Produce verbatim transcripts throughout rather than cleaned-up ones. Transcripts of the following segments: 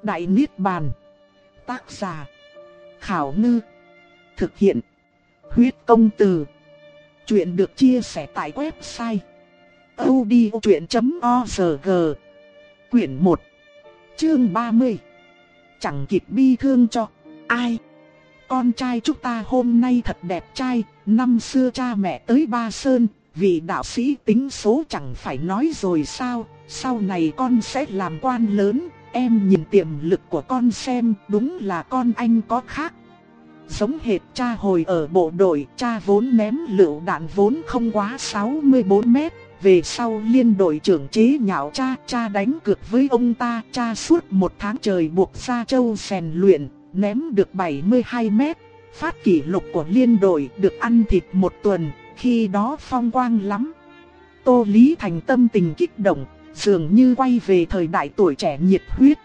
Đại Niết Bàn. Tác giả Khảo Ngư. Thực hiện Huyết Công Từ. Chuyện được chia sẻ tại website audiochuyện chấm org. Quyển một, chương ba mươi. Chẳng kịp bi thương cho ai. Con trai chúng ta hôm nay thật đẹp trai. Năm xưa cha mẹ tới Ba Sơn, vị đạo sĩ tính số chẳng phải nói rồi sao. Sau này con sẽ làm quan lớn. Em nhìn tiềm lực của con xem, đúng là con anh có khác. Giống hệt cha hồi ở bộ đội, cha vốn ném lựu đạn vốn không quá sáu mươi tư mét. Về sau liên đội trưởng chế nhạo cha, cha đánh cược với ông ta. Cha suốt một tháng trời buộc Gia Châu rèn luyện, ném được bảy mươi hai mét. Phát kỷ lục của liên đội, được ăn thịt một tuần, khi đó phong quang lắm. Tô Lý Thành tâm tình kích động, dường như quay về thời đại tuổi trẻ nhiệt huyết.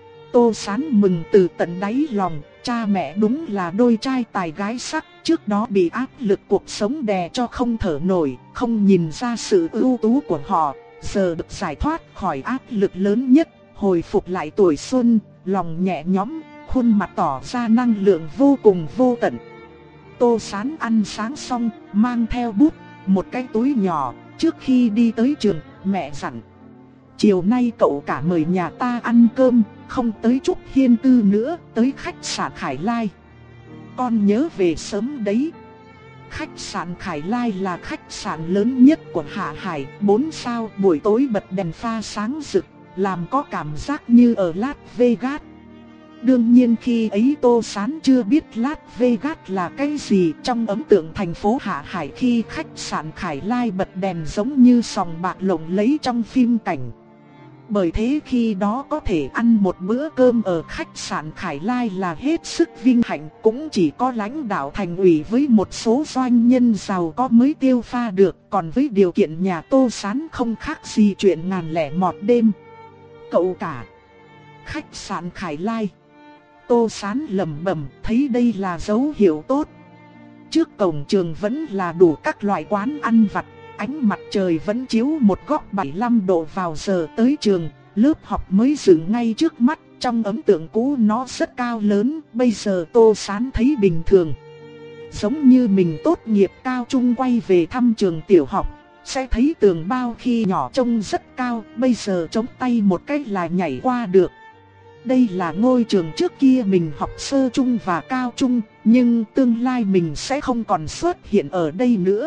Tô Sán mừng từ tận đáy lòng, cha mẹ đúng là đôi trai tài gái sắc. Trước đó bị áp lực cuộc sống đè cho không thở nổi, không nhìn ra sự ưu tú của họ. Giờ được giải thoát khỏi áp lực lớn nhất, hồi phục lại tuổi xuân, lòng nhẹ nhõm, khuôn mặt tỏ ra năng lượng vô cùng vô tận. Tô Sán ăn sáng xong, mang theo bút, một cái túi nhỏ. Trước khi đi tới trường, mẹ dặn: chiều nay cậu cả mời nhà ta ăn cơm, không tới Trúc Hiên Tư nữa, tới khách sạn Khải Lai. Con nhớ về sớm đấy. Khách sạn Khải Lai là khách sạn lớn nhất của Hạ Hải, bốn sao, buổi tối bật đèn pha sáng rực, làm có cảm giác như ở Las Vegas. Đương nhiên khi ấy Tô Sán chưa biết Las Vegas là cái gì. Trong ấn tượng thành phố Hạ Hải khi khách sạn Khải Lai bật đèn giống như sòng bạc lộng lẫy trong phim cảnh. Bởi thế khi đó có thể ăn một bữa cơm ở khách sạn Khải Lai là hết sức vinh hạnh. Cũng chỉ có lãnh đạo thành ủy với một số doanh nhân giàu có mới tiêu pha được. Còn với điều kiện nhà Tô Sán không khác gì chuyện ngàn lẻ một đêm. Cậu cả, khách sạn Khải Lai. Tô Sán lẩm bẩm, thấy đây là dấu hiệu tốt. Trước cổng trường vẫn là đủ các loại quán ăn vặt. Ánh mặt trời vẫn chiếu một góc bảy mươi lăm độ vào giờ tới trường. Lớp học mới dựng ngay trước mắt. Trong ấn tượng cũ nó rất cao lớn, bây giờ Tô Sán thấy bình thường. Giống như mình tốt nghiệp cao trung quay về thăm trường tiểu học, sẽ thấy tường bao khi nhỏ trông rất cao, bây giờ chống tay một cái là nhảy qua được. Đây là ngôi trường trước kia mình học sơ trung và cao trung, nhưng tương lai mình sẽ không còn xuất hiện ở đây nữa.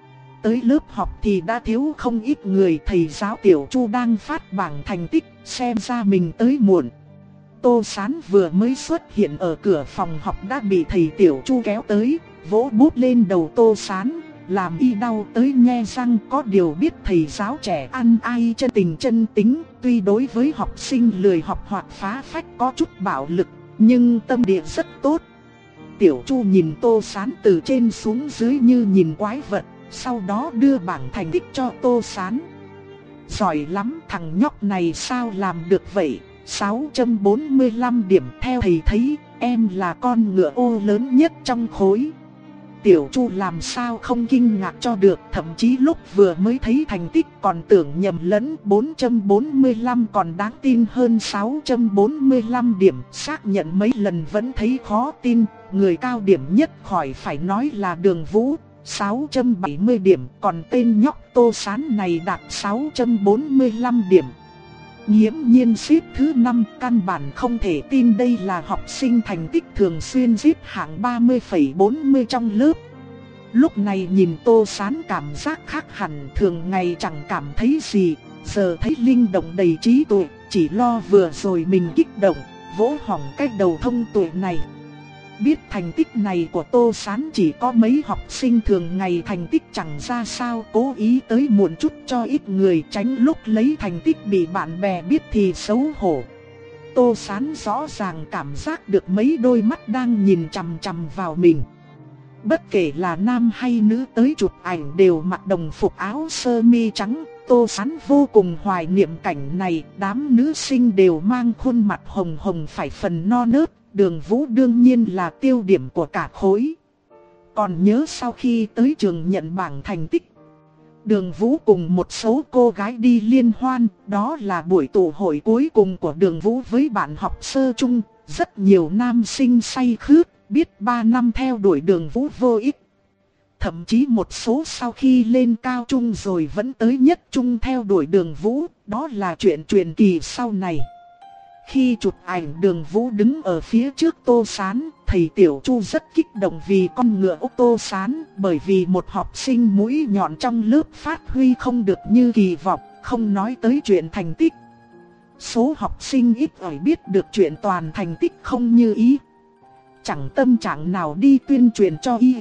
Tới lớp học thì đã thiếu không ít người. Thầy giáo Tiểu Chu đang phát bảng thành tích, xem ra mình tới muộn. Tô Sán vừa mới xuất hiện ở cửa phòng học đã bị thầy Tiểu Chu kéo tới, vỗ bút lên đầu Tô Sán, làm y đau tới nhe răng. Có điều biết thầy giáo trẻ ăn ai chân tình chân tính, tuy đối với học sinh lười học hoặc phá phách có chút bạo lực, nhưng tâm địa rất tốt. Tiểu Chu nhìn Tô Sán từ trên xuống dưới như nhìn quái vật, sau đó đưa bảng thành tích cho Tô Sán. Giỏi lắm, thằng nhóc này sao làm được vậy? sáu trăm bốn mươi lăm điểm, theo thầy thấy, em là con ngựa ô lớn nhất trong khối. Tiểu Chu làm sao không kinh ngạc cho được, thậm chí lúc vừa mới thấy thành tích còn tưởng nhầm lẫn. Bốn trăm bốn mươi lăm còn đáng tin hơn sáu trăm bốn mươi lăm điểm, xác nhận mấy lần vẫn thấy khó tin. Người cao điểm nhất khỏi phải nói là Đường Vũ, sáu trăm bảy mươi điểm, còn tên nhóc Tô Sán này đạt sáu trăm bốn mươi lăm điểm. Nghiễm nhiên xếp thứ năm, căn bản không thể tin đây là học sinh thành tích thường xuyên xếp hạng ba mươi phẩy bốn mươi trong lớp. Lúc này nhìn Tô Sán cảm giác khác hẳn, thường ngày chẳng cảm thấy gì, giờ thấy linh động đầy trí tuệ, chỉ lo vừa rồi mình kích động, vỗ hỏng cái đầu thông tuệ này. Biết thành tích này của Tô Sán chỉ có mấy học sinh thường ngày thành tích chẳng ra sao, cố ý tới muộn chút cho ít người, tránh lúc lấy thành tích bị bạn bè biết thì xấu hổ. Tô Sán rõ ràng cảm giác được mấy đôi mắt đang nhìn chằm chằm vào mình. Bất kể là nam hay nữ tới chụp ảnh đều mặc đồng phục áo sơ mi trắng. Tô Sán vô cùng hoài niệm cảnh này, đám nữ sinh đều mang khuôn mặt hồng hồng phải phần non nớt. Đường Vũ đương nhiên là tiêu điểm của cả khối. Còn nhớ sau khi tới trường nhận bảng thành tích, Đường Vũ cùng một số cô gái đi liên hoan, đó là buổi tụ hội cuối cùng của Đường Vũ với bạn học sơ chung. Rất nhiều nam sinh say khướt, biết ba năm theo đuổi Đường Vũ vô ích. Thậm chí một số sau khi lên cao trung rồi vẫn tới nhất trung theo đuổi Đường Vũ, đó là chuyện truyền kỳ sau này. Khi chụp ảnh Đường Vũ đứng ở phía trước Tô Sán, thầy Tiểu Chu rất kích động vì con ngựa ốc Tô Sán, bởi vì một học sinh mũi nhọn trong lớp phát huy không được như kỳ vọng, không nói tới chuyện thành tích. Số học sinh ít ỏi biết được chuyện toàn thành tích không như ý. Chẳng tâm trạng nào đi tuyên truyền cho y.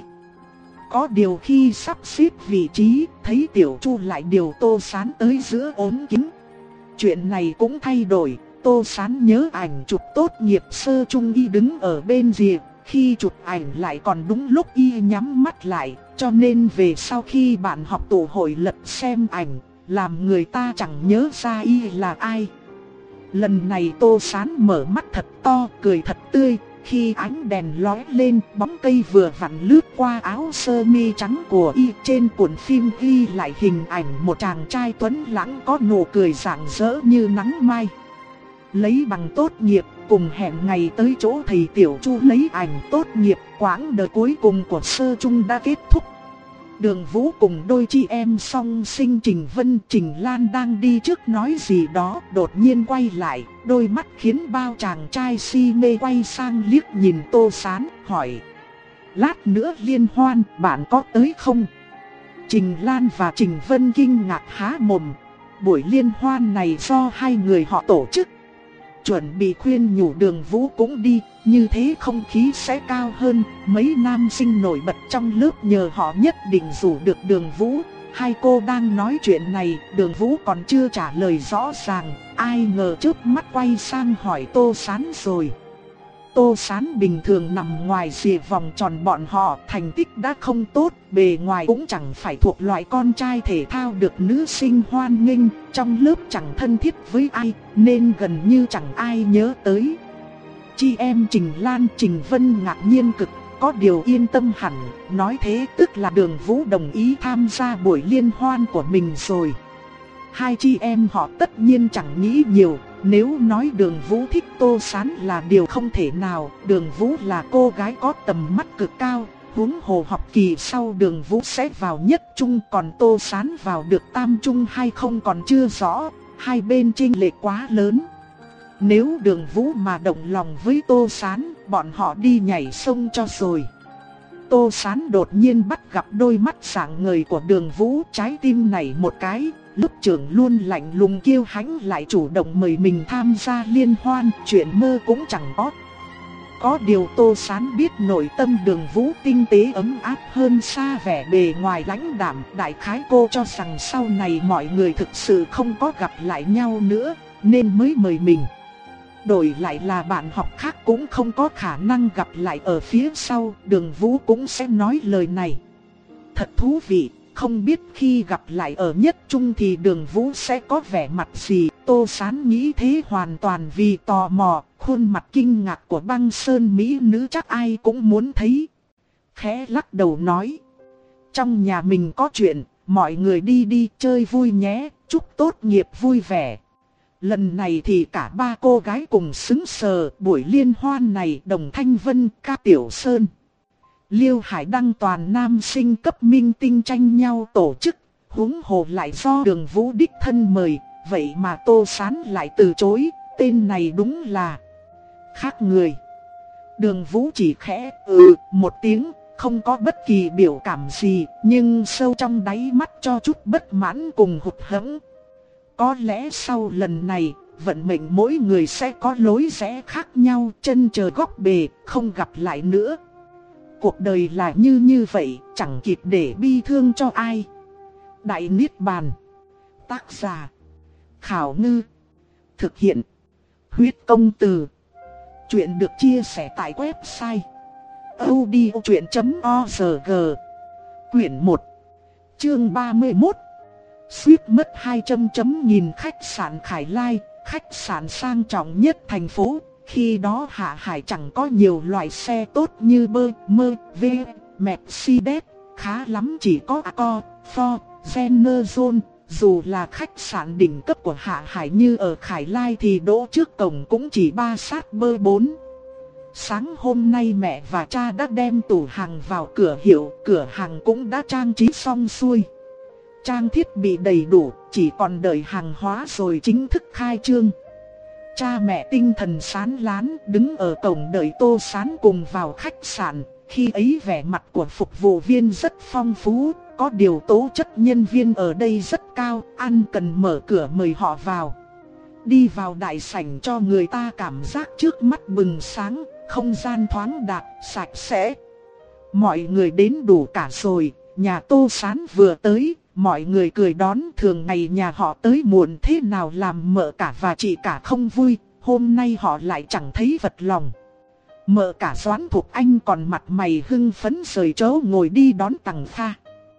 Có điều khi sắp xếp vị trí, thấy Tiểu Chu lại điều Tô Sán tới giữa ốm kính. Chuyện này cũng thay đổi. Tô Sán nhớ ảnh chụp tốt nghiệp sơ chung y đứng ở bên rìa, khi chụp ảnh lại còn đúng lúc y nhắm mắt lại, cho nên về sau khi bạn học tụ hội lật xem ảnh, làm người ta chẳng nhớ ra y là ai. Lần này Tô Sán mở mắt thật to, cười thật tươi, khi ánh đèn lóe lên, bóng cây vừa vặn lướt qua áo sơ mi trắng của y. Trên cuộn phim ghi lại hình ảnh một chàng trai tuấn lãng có nụ cười rạng rỡ như nắng mai. Lấy bằng tốt nghiệp, cùng hẹn ngày tới chỗ thầy Tiểu Chu lấy ảnh tốt nghiệp. Quãng đời cuối cùng của sơ chung đã kết thúc. Đường Vũ cùng đôi chị em song sinh Trình Vân, Trình Lan đang đi trước nói gì đó, đột nhiên quay lại, đôi mắt khiến bao chàng trai si mê quay sang liếc nhìn Tô Sán, hỏi: lát nữa liên hoan, bạn có tới không? Trình Lan và Trình Vân kinh ngạc há mồm. Buổi liên hoan này do hai người họ tổ chức. Chuẩn bị khuyên nhủ Đường Vũ cũng đi, như thế không khí sẽ cao hơn. Mấy nam sinh nổi bật trong lớp nhờ họ nhất định rủ được Đường Vũ. Hai cô đang nói chuyện này, Đường Vũ còn chưa trả lời rõ ràng, ai ngờ chớp mắt quay sang hỏi Tô Sán rồi. Tô Sán bình thường nằm ngoài rìa vòng tròn bọn họ, thành tích đã không tốt, bề ngoài cũng chẳng phải thuộc loại con trai thể thao được nữ sinh hoan nghênh, trong lớp chẳng thân thiết với ai, nên gần như chẳng ai nhớ tới. Chị em Trình Lan, Trình Vân ngạc nhiên cực, có điều yên tâm hẳn, nói thế tức là Đường Vũ đồng ý tham gia buổi liên hoan của mình rồi. Hai chị em họ tất nhiên chẳng nghĩ nhiều. Nếu nói Đường Vũ thích Tô Sán là điều không thể nào, Đường Vũ là cô gái có tầm mắt cực cao, huống hồ học kỳ sau Đường Vũ sẽ vào nhất trung, còn Tô Sán vào được tam trung hay không còn chưa rõ, hai bên chênh lệch quá lớn. Nếu Đường Vũ mà động lòng với Tô Sán, bọn họ đi nhảy sông cho rồi. Tô Sán đột nhiên bắt gặp đôi mắt sáng ngời của Đường Vũ, trái tim nảy một cái. Lớp trưởng luôn lạnh lùng kiêu hãnh lại chủ động mời mình tham gia liên hoan, chuyện mơ cũng chẳng có. Có điều Tô Sán biết nội tâm Đường Vũ tinh tế ấm áp hơn xa vẻ bề ngoài lãnh đạm. Đại khái cô cho rằng sau này mọi người thực sự không có gặp lại nhau nữa, nên mới mời mình. Đổi lại là bạn học khác cũng không có khả năng gặp lại ở phía sau, Đường Vũ cũng sẽ nói lời này. Thật thú vị. Không biết khi gặp lại ở nhất trung thì Đường Vũ sẽ có vẻ mặt gì. Tô Sán nghĩ thế hoàn toàn vì tò mò. Khuôn mặt kinh ngạc của băng sơn mỹ nữ chắc ai cũng muốn thấy. Khẽ lắc đầu nói: trong nhà mình có chuyện, mọi người đi đi chơi vui nhé, chúc tốt nghiệp vui vẻ. Lần này thì cả ba cô gái cùng xứng sờ. Buổi liên hoan này Đồng Thanh Vân, Ca Tiểu Sơn, Liêu Hải Đăng toàn nam sinh cấp minh tinh tranh nhau tổ chức, huống hồ lại do Đường Vũ đích thân mời, vậy mà Tô Sán lại từ chối, tên này đúng là khác người. Đường Vũ chỉ khẽ ừ một tiếng, không có bất kỳ biểu cảm gì, nhưng sâu trong đáy mắt cho chút bất mãn cùng hụt hẫng. Có lẽ sau lần này, vận mệnh mỗi người sẽ có lối rẽ khác nhau, chân trời góc bể, không gặp lại nữa. Cuộc đời là như như vậy, chẳng kịp để bi thương cho ai. Đại Niết Bàn. Tác giả: Khảo Ngư. Thực hiện: Huyết Công Từ. Chuyện được chia sẻ tại website audiochuyện chấm org. Quyển một, chương ba mươi mốt. Suýt mất hai trăm chấm nghìn khách sạn Khải Lai, khách sạn sang trọng nhất thành phố. Khi đó Hạ Hải chẳng có nhiều loại xe tốt như bơ, mơ, v, Mercedes, khá lắm chỉ có Accord, Ford, Generzone, dù là khách sạn đỉnh cấp của Hạ Hải như ở Khải Lai thì đỗ trước cổng cũng chỉ ba sát bơ bốn. Sáng hôm nay mẹ và cha đã đem tủ hàng vào cửa hiệu, cửa hàng cũng đã trang trí xong xuôi. Trang thiết bị đầy đủ, chỉ còn đợi hàng hóa rồi chính thức khai trương. Cha mẹ tinh thần sáng láng đứng ở cổng đợi Tô Sán cùng vào khách sạn. Khi ấy vẻ mặt của phục vụ viên rất phong phú, có điều tố chất nhân viên ở đây rất cao, ăn cần mở cửa mời họ vào. Đi vào đại sảnh cho người ta cảm giác trước mắt bừng sáng, không gian thoáng đạt, sạch sẽ. Mọi người đến đủ cả rồi, nhà Tô Sán vừa tới, mọi người cười đón. Thường ngày nhà họ tới muộn thế nào làm mợ cả và chị cả không vui, hôm nay họ lại chẳng thấy vật lòng. Mợ cả Doãn Thục Anh còn mặt mày hưng phấn rời chỗ ngồi đi đón Tằng Kha.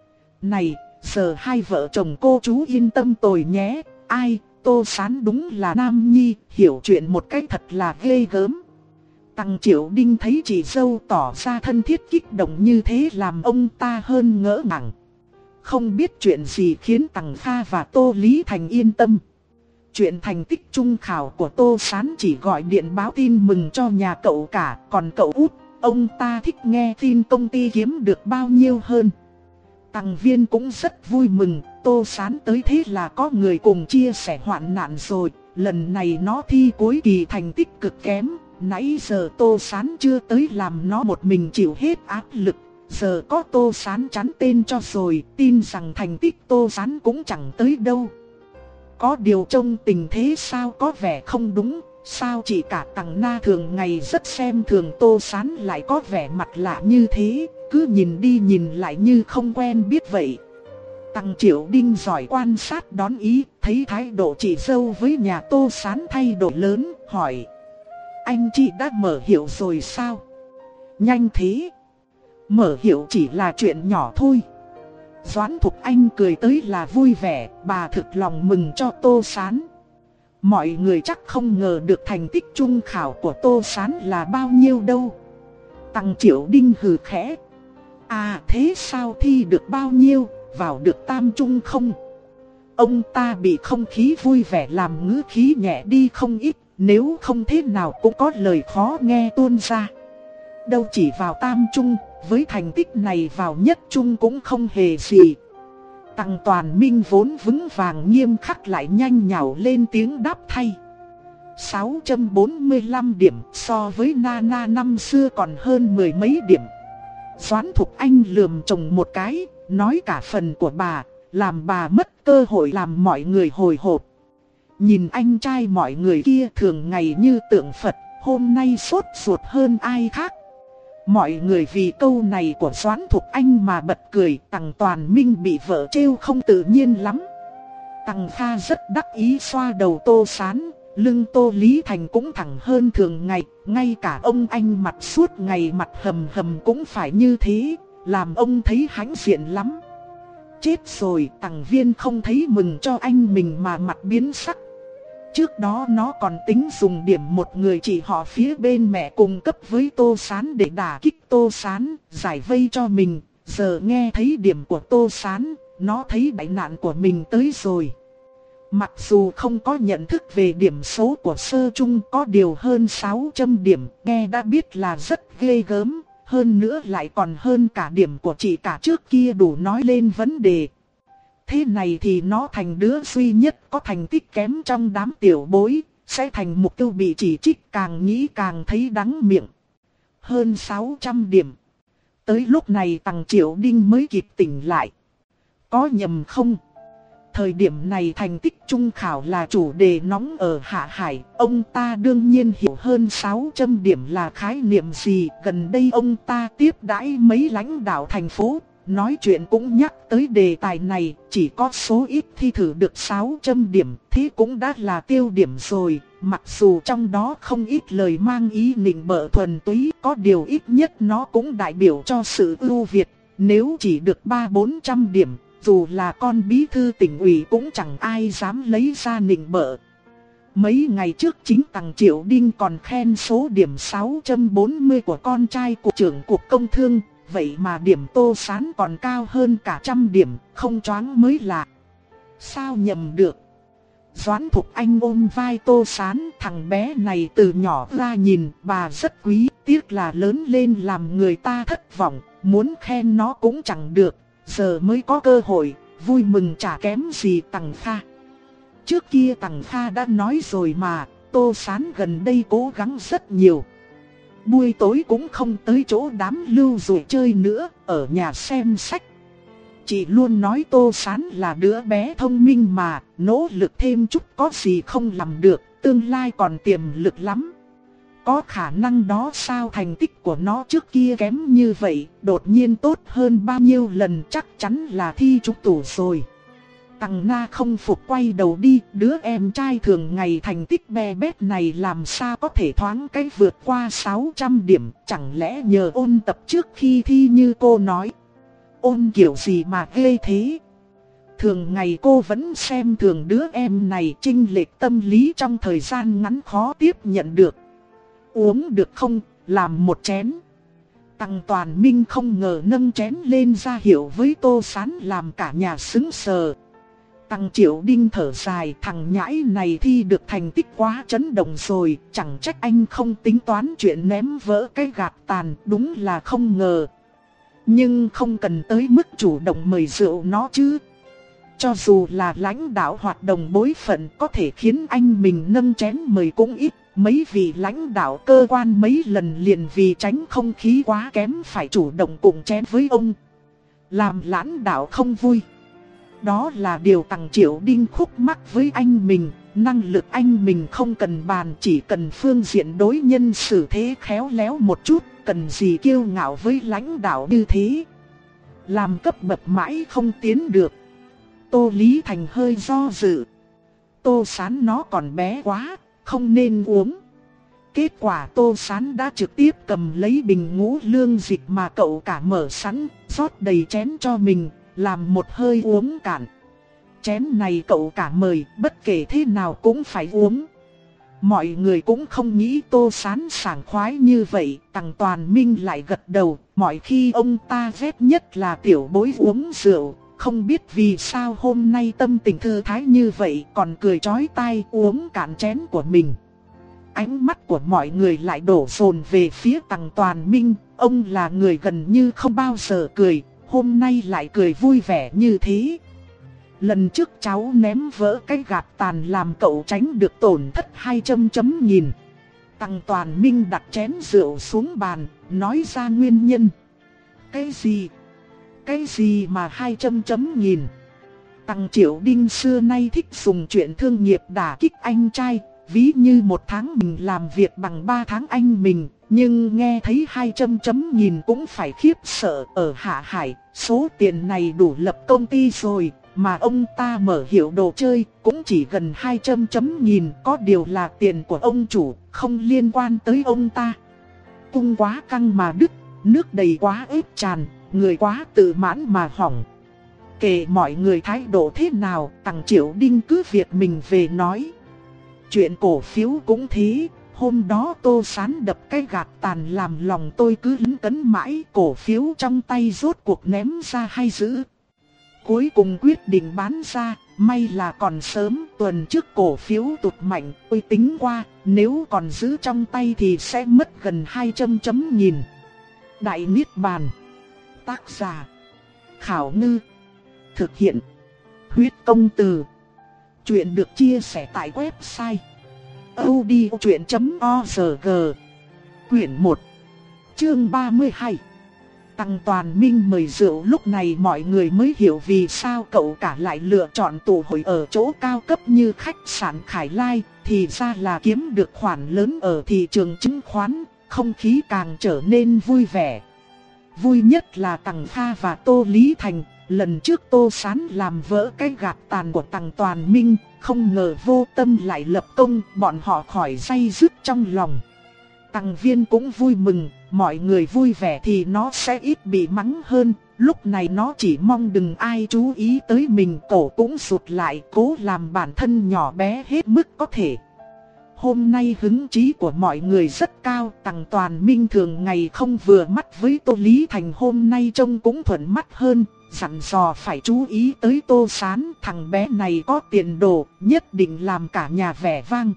Này, giờ hai vợ chồng cô chú yên tâm tồi nhé, ai, Tô Sán đúng là nam nhi, hiểu chuyện một cách thật là ghê gớm. Tằng Triệu Đinh thấy chị dâu tỏ ra thân thiết kích động như thế làm ông ta hơn ngỡ ngàng. Không biết chuyện gì khiến Tằng Kha và Tô Lý Thành yên tâm. Chuyện thành tích trung khảo của Tô Sán chỉ gọi điện báo tin mừng cho nhà cậu cả, còn cậu út, ông ta thích nghe tin công ty kiếm được bao nhiêu hơn. Tằng Viên cũng rất vui mừng, Tô Sán tới thế là có người cùng chia sẻ hoạn nạn rồi. Lần này nó thi cuối kỳ thành tích cực kém, nãy giờ Tô Sán chưa tới làm nó một mình chịu hết áp lực. Giờ có Tô Sán chắn tên cho rồi, tin rằng thành tích Tô Sán cũng chẳng tới đâu. Có điều trông tình thế sao có vẻ không đúng, sao chị cả Tằng Na thường ngày rất xem thường Tô Sán lại có vẻ mặt lạ như thế, cứ nhìn đi nhìn lại như không quen biết vậy. Tằng Triệu Đinh giỏi quan sát đón ý, thấy thái độ chị dâu với nhà Tô Sán thay đổi lớn, hỏi: anh chị đã mở hiệu rồi sao? Nhanh thế. Mở hiệu chỉ là chuyện nhỏ thôi. Doãn Thục Anh cười tới là vui vẻ, bà thực lòng mừng cho Tô Sán. Mọi người chắc không ngờ được thành tích trung khảo của Tô Sán là bao nhiêu đâu. Tằng Triệu Đinh hừ khẽ: à thế sao thi được bao nhiêu, vào được tam trung không? Ông ta bị không khí vui vẻ làm ngữ khí nhẹ đi không ít, nếu không thế nào cũng có lời khó nghe tuôn ra. Đâu chỉ vào tam trung, với thành tích này vào nhất trung cũng không hề gì. Tằng Toàn Minh vốn vững vàng nghiêm khắc lại nhanh nhảu lên tiếng đáp thay: sáu trăm bốn mươi lăm điểm, so với Nana năm xưa còn hơn mười mấy điểm. Doãn Thục Anh lườm chồng một cái, nói cả phần của bà, làm bà mất cơ hội làm mọi người hồi hộp. Nhìn anh trai mọi người kia thường ngày như tượng Phật, hôm nay sốt ruột hơn ai khác. Mọi người vì câu này của Doãn Thục Anh mà bật cười. Tằng Toàn Minh bị vợ trêu không tự nhiên lắm. Tằng Kha rất đắc ý xoa đầu Tô Sán, lưng Tô Lý Thành cũng thẳng hơn thường ngày. Ngay cả ông anh mặt suốt ngày mặt hầm hầm cũng phải như thế, làm ông thấy hãnh diện lắm. Chết rồi, Tằng Viên không thấy mừng cho anh mình mà mặt biến sắc. Trước đó nó còn tính dùng điểm một người chị họ phía bên mẹ cung cấp với Tô Sán để đả kích Tô Sán, giải vây cho mình. Giờ nghe thấy điểm của Tô Sán, nó thấy đại nạn của mình tới rồi. Mặc dù không có nhận thức về điểm số của sơ trung, có điều hơn sáu trăm điểm, nghe đã biết là rất ghê gớm. Hơn nữa lại còn hơn cả điểm của chị cả trước kia đủ nói lên vấn đề. Thế này thì nó thành đứa duy nhất có thành tích kém trong đám tiểu bối, sẽ thành mục tiêu bị chỉ trích, càng nghĩ càng thấy đắng miệng. Hơn sáu trăm điểm. Tới lúc này Tằng Triệu Đinh mới kịp tỉnh lại. Có nhầm không? Thời điểm này thành tích trung khảo là chủ đề nóng ở Hạ Hải, ông ta đương nhiên hiểu hơn sáu trăm điểm là khái niệm gì. Gần đây ông ta tiếp đãi mấy lãnh đạo thành phố, nói chuyện cũng nhắc tới đề tài này. Chỉ có số ít thi thử được sáu trăm điểm, thế cũng đã là tiêu điểm rồi. Mặc dù trong đó không ít lời mang ý nịnh bợ thuần túy, có điều ít nhất nó cũng đại biểu cho sự ưu việt. Nếu chỉ được ba bốn trăm điểm, dù là con bí thư tỉnh ủy cũng chẳng ai dám lấy ra nịnh bợ. Mấy ngày trước chính Tằng Triệu Đinh còn khen số điểm sáu trăm bốn mươi của con trai cục trưởng cục công thương, vậy mà điểm Tô Sán còn cao hơn cả trăm điểm, không choáng mới lạ. Sao nhầm được? Doãn Thục Anh ôm vai Tô Sán, thằng bé này từ nhỏ ra nhìn bà rất quý, tiếc là lớn lên làm người ta thất vọng, muốn khen nó cũng chẳng được, giờ mới có cơ hội, vui mừng chả kém gì Tằng Kha. Trước kia Tằng Kha đã nói rồi mà, Tô Sán gần đây cố gắng rất nhiều. Buổi tối cũng không tới chỗ đám lưu rồi chơi nữa, ở nhà xem sách. Chị luôn nói Tô Sán là đứa bé thông minh mà, nỗ lực thêm chút có gì không làm được, tương lai còn tiềm lực lắm. Có khả năng đó sao thành tích của nó trước kia kém như vậy, đột nhiên tốt hơn bao nhiêu lần, chắc chắn là thi trúng tủ rồi. Tằng Na không phục quay đầu đi, đứa em trai thường ngày thành tích be bét này làm sao có thể thoáng cái vượt qua sáu trăm điểm, chẳng lẽ nhờ ôn tập trước khi thi như cô nói. Ôn kiểu gì mà ghê thế? Thường ngày cô vẫn xem thường đứa em này, chênh lệch tâm lý trong thời gian ngắn khó tiếp nhận được. Uống được không, làm một chén. Tằng Toàn Minh không ngờ nâng chén lên ra hiệu với Tô Sán làm cả nhà sững sờ. Tằng Triệu Đinh thở dài, thằng nhãi này thi được thành tích quá chấn động rồi, chẳng trách anh không tính toán chuyện ném vỡ cái gạt tàn, đúng là không ngờ. Nhưng không cần tới mức chủ động mời rượu nó chứ. Cho dù là lãnh đạo hoạt động bối phận có thể khiến anh mình nâng chén mời cũng ít. Mấy vị lãnh đạo cơ quan mấy lần liền vì tránh không khí quá kém phải chủ động cùng chén với ông. Làm lãnh đạo không vui. Đó là điều Tằng Triệu Đinh khúc mắc với anh mình. Năng lực anh mình không cần bàn, chỉ cần phương diện đối nhân xử thế khéo léo một chút. Cần gì kiêu ngạo với lãnh đạo như thế. Làm cấp bậc mãi không tiến được. Tô Lý Thành hơi do dự. Tô Sán nó còn bé quá, không nên uống. Kết quả Tô Sán đã trực tiếp cầm lấy bình ngũ lương dịch mà cậu cả mở sẵn, rót đầy chén cho mình, làm một hơi uống cạn. Chén này cậu cả mời, bất kể thế nào cũng phải uống. Mọi người cũng không nghĩ Tô Sán sảng khoái như vậy, Tằng Toàn Minh lại gật đầu, mọi khi ông ta ghét nhất là tiểu bối uống rượu, không biết vì sao hôm nay tâm tình thư thái như vậy, còn cười chói tai uống cạn chén của mình. Ánh mắt của mọi người lại đổ dồn về phía Tằng Toàn Minh, ông là người gần như không bao giờ cười, hôm nay lại cười vui vẻ như thế. Lần trước cháu ném vỡ cái gạt tàn làm cậu tránh được tổn thất hai chấm chấm nghìn. Tằng Toàn Minh đặt chén rượu xuống bàn, nói ra nguyên nhân. Cái gì? Cái gì mà hai chấm chấm nghìn? Tằng Triệu Đinh xưa nay thích dùng chuyện thương nghiệp đả kích anh trai, ví như một tháng mình làm việc bằng ba tháng anh mình. Nhưng nghe thấy hai chấm chấm nghìn cũng phải khiếp sợ. Ở Hạ Hải, số tiền này đủ lập công ty rồi. Mà ông ta mở hiệu đồ chơi cũng chỉ gần hai trăm chấm nghìn, có điều là tiền của ông chủ, không liên quan tới ông ta. Cung quá căng mà đứt, nước đầy quá ép tràn, người quá tự mãn mà hỏng. Kể mọi người thái độ thế nào, Tằng Triệu Đinh cứ việc mình về nói. Chuyện cổ phiếu cũng thế, hôm đó Tô Sán đập cái gạt tàn làm lòng tôi cứ lấn cấn mãi, cổ phiếu trong tay rốt cuộc ném ra hay giữ. Cuối cùng quyết định bán ra, may là còn sớm, tuần trước cổ phiếu tụt mạnh, tôi tính qua, nếu còn giữ trong tay thì sẽ mất gần hai trăm chấm nghìn. Đại Niết Bàn. Tác giả: Khảo Ngư. Thực hiện: Huyết Công Từ. Chuyện được chia sẻ tại website audiochuyện chấm org. Quyển một, chương ba mươi hai. Tằng Toàn Minh mời rượu, lúc này mọi người mới hiểu vì sao cậu cả lại lựa chọn tụ hội ở chỗ cao cấp như khách sạn Khải Lai, thì ra là kiếm được khoản lớn ở thị trường chứng khoán, không khí càng trở nên vui vẻ. Vui nhất là Tằng Kha và Tô Lý Thành, lần trước Tô Sán làm vỡ cái gạt tàn của Tằng Toàn Minh, không ngờ vô tâm lại lập công, bọn họ khỏi day dứt trong lòng. Tằng Viên cũng vui mừng, mọi người vui vẻ thì nó sẽ ít bị mắng hơn, lúc này nó chỉ mong đừng ai chú ý tới mình, cổ cũng sụt lại, cố làm bản thân nhỏ bé hết mức có thể. Hôm nay hứng chí của mọi người rất cao, Tằng Toàn Minh thường ngày không vừa mắt với Tô Lý Thành, hôm nay trông cũng thuận mắt hơn, dặn dò phải chú ý tới Tô Sán, thằng bé này có tiền đồ, nhất định làm cả nhà vẻ vang.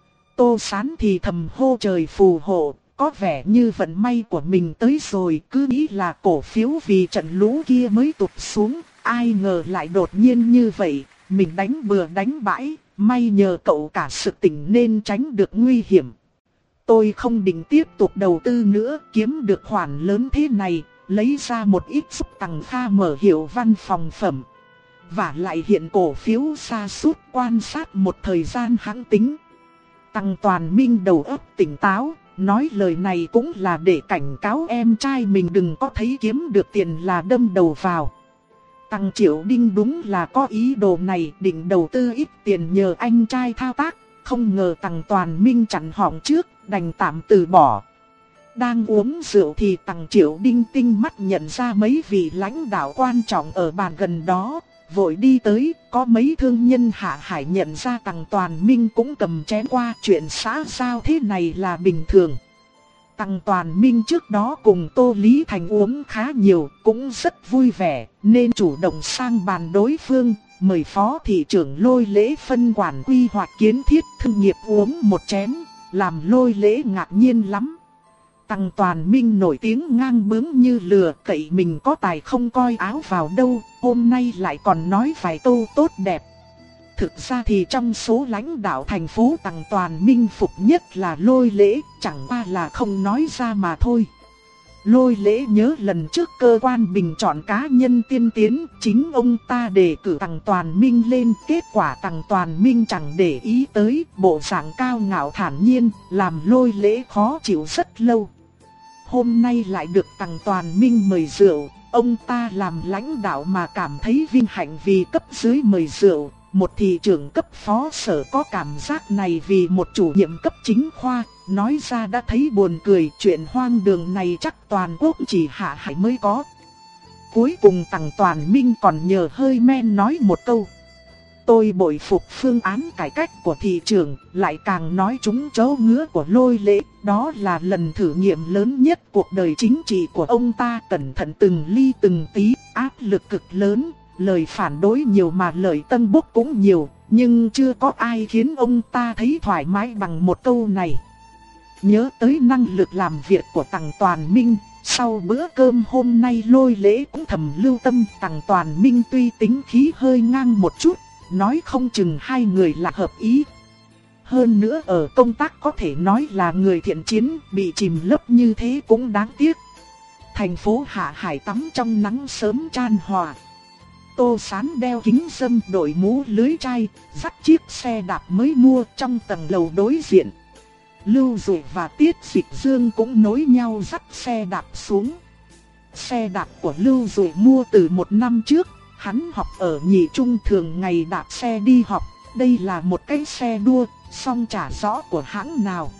Tô Sán thì thầm hô trời phù hộ, có vẻ như vận may của mình tới rồi, cứ nghĩ là cổ phiếu vì trận lũ kia mới tụt xuống, ai ngờ lại đột nhiên như vậy, mình đánh bừa đánh bãi, may nhờ cậu cả sự tỉnh nên tránh được nguy hiểm. Tôi không định tiếp tục đầu tư nữa, kiếm được khoản lớn thế này, lấy ra một ít giúp Tằng Kha mở hiệu văn phòng phẩm. Và lại hiện cổ phiếu sa sút, quan sát một thời gian hãng tính. Tằng Toàn Minh đầu óc tỉnh táo, nói lời này cũng là để cảnh cáo em trai mình đừng có thấy kiếm được tiền là đâm đầu vào. Tằng Triệu Đinh đúng là có ý đồ này, định đầu tư ít tiền nhờ anh trai thao tác, không ngờ Tằng Toàn Minh chặn họng trước, đành tạm từ bỏ. Đang uống rượu thì Tằng Triệu Đinh tinh mắt nhận ra mấy vị lãnh đạo quan trọng ở bàn gần đó, vội đi tới, có mấy thương nhân hạ hải nhận ra Tằng Toàn Minh cũng cầm chén qua, chuyện xã giao thế này là bình thường. Tằng Toàn Minh trước đó cùng Tô Lý Thành uống khá nhiều, cũng rất vui vẻ, nên chủ động sang bàn đối phương, mời phó thị trưởng Lôi Lễ phân quản quy hoạch kiến thiết thương nghiệp uống một chén, làm Lôi Lễ ngạc nhiên lắm. Tằng Toàn Minh nổi tiếng ngang bướng như lừa, cậy mình có tài không coi áo vào đâu, hôm nay lại còn nói vài câu tốt đẹp. Thực ra thì trong số lãnh đạo thành phố, Tằng Toàn Minh phục nhất là Lôi Lễ, chẳng qua là không nói ra mà thôi. Lôi Lễ nhớ lần trước cơ quan bình chọn cá nhân tiên tiến, chính ông ta đề cử Tằng Toàn Minh lên, kết quả Tằng Toàn Minh chẳng để ý tới, bộ dạng cao ngạo thản nhiên, làm Lôi Lễ khó chịu rất lâu. Hôm nay lại được Tằng Toàn Minh mời rượu, ông ta làm lãnh đạo mà cảm thấy vinh hạnh vì cấp dưới mời rượu. Một thị trưởng cấp phó sở có cảm giác này vì một chủ nhiệm cấp chính khoa, nói ra đã thấy buồn cười, chuyện hoang đường này chắc toàn quốc chỉ Hạ Hải mới có. Cuối cùng Tằng Toàn Minh còn nhờ hơi men nói một câu. Tôi bội phục phương án cải cách của thị trưởng, lại càng nói trúng chỗ ngứa của Lôi Lễ, đó là lần thử nghiệm lớn nhất cuộc đời chính trị của ông ta, cẩn thận từng ly từng tí, áp lực cực lớn. Lời phản đối nhiều mà lời tân bốc cũng nhiều, nhưng chưa có ai khiến ông ta thấy thoải mái bằng một câu này. Nhớ tới năng lực làm việc của Tằng Toàn Minh, sau bữa cơm hôm nay Lôi Lễ cũng thầm lưu tâm. Tằng Toàn Minh tuy tính khí hơi ngang một chút, nói không chừng hai người là hợp ý. Hơn nữa ở công tác có thể nói là người thiện chiến, bị chìm lấp như thế cũng đáng tiếc. Thành phố Hạ Hải tắm trong nắng sớm chan hòa. Tô Sán đeo kính râm, đội mũ lưới chai, dắt chiếc xe đạp mới mua trong tầng lầu đối diện. Lưu Dụ và Tiết Dịch Dương cũng nối nhau dắt xe đạp xuống. Xe đạp của Lưu Dụ mua từ một năm trước, hắn học ở nhị trung thường ngày đạp xe đi học. Đây là một cái xe đua, song chả rõ của hãng nào.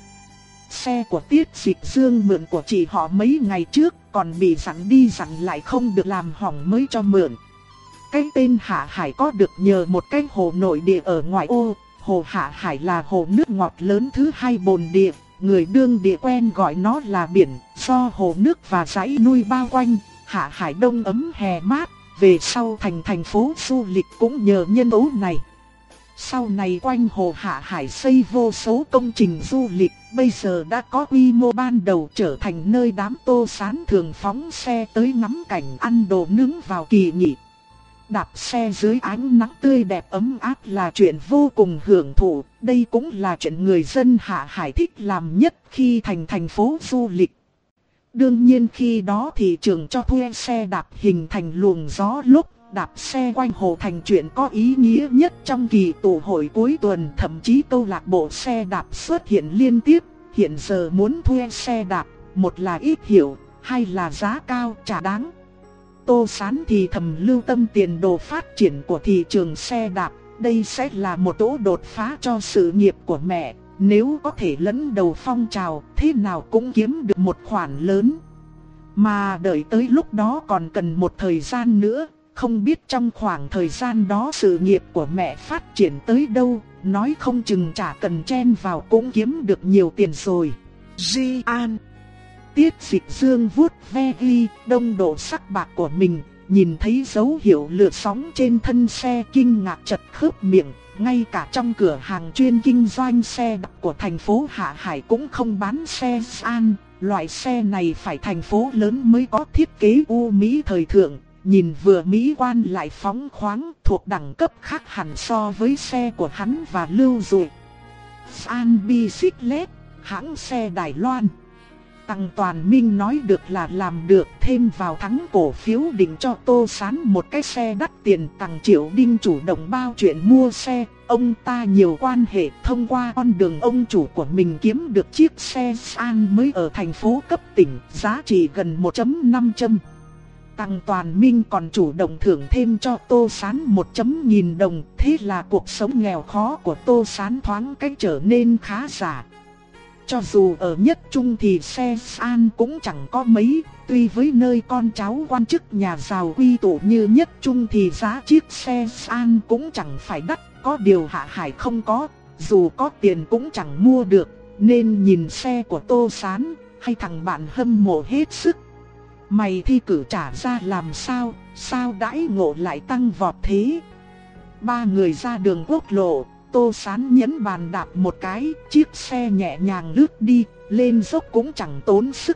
Xe của Tiết Dịch Dương mượn của chị họ mấy ngày trước, còn bị dặn đi dặn lại không được làm hỏng mới cho mượn. Cái tên Hạ Hải có được nhờ một cái hồ nội địa ở ngoại ô. Hồ Hạ Hải là hồ nước ngọt lớn thứ hai bồn địa, người đương địa quen gọi nó là biển. Do hồ nước và dãy núi bao quanh, Hạ Hải đông ấm hè mát. Về sau thành thành phố du lịch cũng nhờ nhân tố này. Sau này quanh hồ Hạ Hải xây vô số công trình du lịch, bây giờ đã có quy mô ban đầu, trở thành nơi đám Tô Sán thường phóng xe tới ngắm cảnh, ăn đồ nướng vào kỳ nghỉ. Đạp xe dưới ánh nắng tươi đẹp ấm áp là chuyện vô cùng hưởng thụ, đây cũng là chuyện người dân Hạ Hải thích làm nhất khi thành thành phố du lịch. Đương nhiên khi đó thị trường cho thuê xe đạp hình thành luồng gió lúc đạp xe quanh hồ thành chuyện có ý nghĩa nhất trong kỳ tụ hội cuối tuần, thậm chí câu lạc bộ xe đạp xuất hiện liên tiếp. Hiện giờ muốn thuê xe đạp, một là ít hiểu, hai là giá cao chả đáng. Tô Sán thì thầm lưu tâm tiền đồ phát triển của thị trường xe đạp, đây sẽ là một chỗ đột phá cho sự nghiệp của mẹ, nếu có thể lẫn đầu phong trào, thế nào cũng kiếm được một khoản lớn. Mà đợi tới lúc đó còn cần một thời gian nữa, không biết trong khoảng thời gian đó sự nghiệp của mẹ phát triển tới đâu, nói không chừng chả cần chen vào cũng kiếm được nhiều tiền rồi. Di An. Tiết Dịch Dương vuốt ve ghi đông độ sắc bạc của mình, nhìn thấy dấu hiệu lửa sóng trên thân xe kinh ngạc chật khớp miệng. Ngay cả trong cửa hàng chuyên kinh doanh xe đạp của thành phố Hạ Hải cũng không bán xe An. Loại xe này phải thành phố lớn mới có, thiết kế u Mỹ thời thượng, nhìn vừa mỹ quan lại phóng khoáng, thuộc đẳng cấp khác hẳn so với xe của hắn và Lưu Dụ. An Bicyclette, hãng xe Đài Loan. Tăng Toàn Minh nói được là làm được, thêm vào thắng cổ phiếu định cho Tô Sán một cái xe đắt tiền. Tăng Triệu Đinh chủ động bao chuyện mua xe, ông ta nhiều quan hệ, thông qua con đường ông chủ của mình kiếm được chiếc xe An mới ở thành phố cấp tỉnh, giá trị gần một phẩy năm trăm. Tăng Toàn Minh còn chủ động thưởng thêm cho Tô Sán một trăm nghìn đồng, thế là cuộc sống nghèo khó của Tô Sán thoáng cách trở nên khá giả. Cho dù ở Nhất Trung thì xe An cũng chẳng có mấy, tuy với nơi con cháu quan chức nhà giàu quy tụ như Nhất Trung thì giá chiếc xe An cũng chẳng phải đắt, có điều Hạ Hải không có, dù có tiền cũng chẳng mua được, nên nhìn xe của Tô Sán, hay thằng bạn hâm mộ hết sức. Mày thi cử trả ra làm sao, sao đãi ngộ lại tăng vọt thế? Ba người ra đường quốc lộ. Tô Sán nhấn bàn đạp một cái, chiếc xe nhẹ nhàng lướt đi, lên dốc cũng chẳng tốn sức.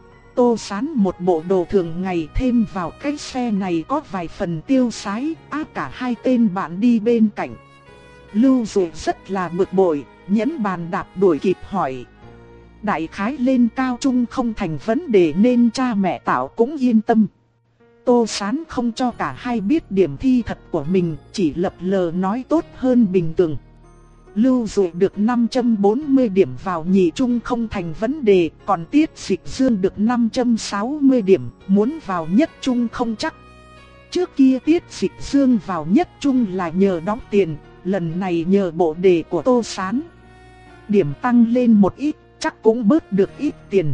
Tô Sán một bộ đồ thường ngày, thêm vào cái xe này có vài phần tiêu sái, áp cả hai tên bạn đi bên cạnh. Lưu Dụ rất là bực bội, nhấn bàn đạp đuổi kịp hỏi. Đại khái lên cao trung không thành vấn đề nên cha mẹ Tạo cũng yên tâm. Tô Sán không cho cả hai biết điểm thi thật của mình, chỉ lập lờ nói tốt hơn bình thường. Lưu Dụ được năm trăm bốn mươi điểm vào nhị trung không thành vấn đề, còn Tiết Dịch Dương được năm trăm sáu mươi điểm, muốn vào nhất trung không chắc. Trước kia Tiết Dịch Dương vào nhất trung là nhờ đóng tiền, lần này nhờ bộ đề của Tô Sán. Điểm tăng lên một ít, chắc cũng bớt được ít tiền.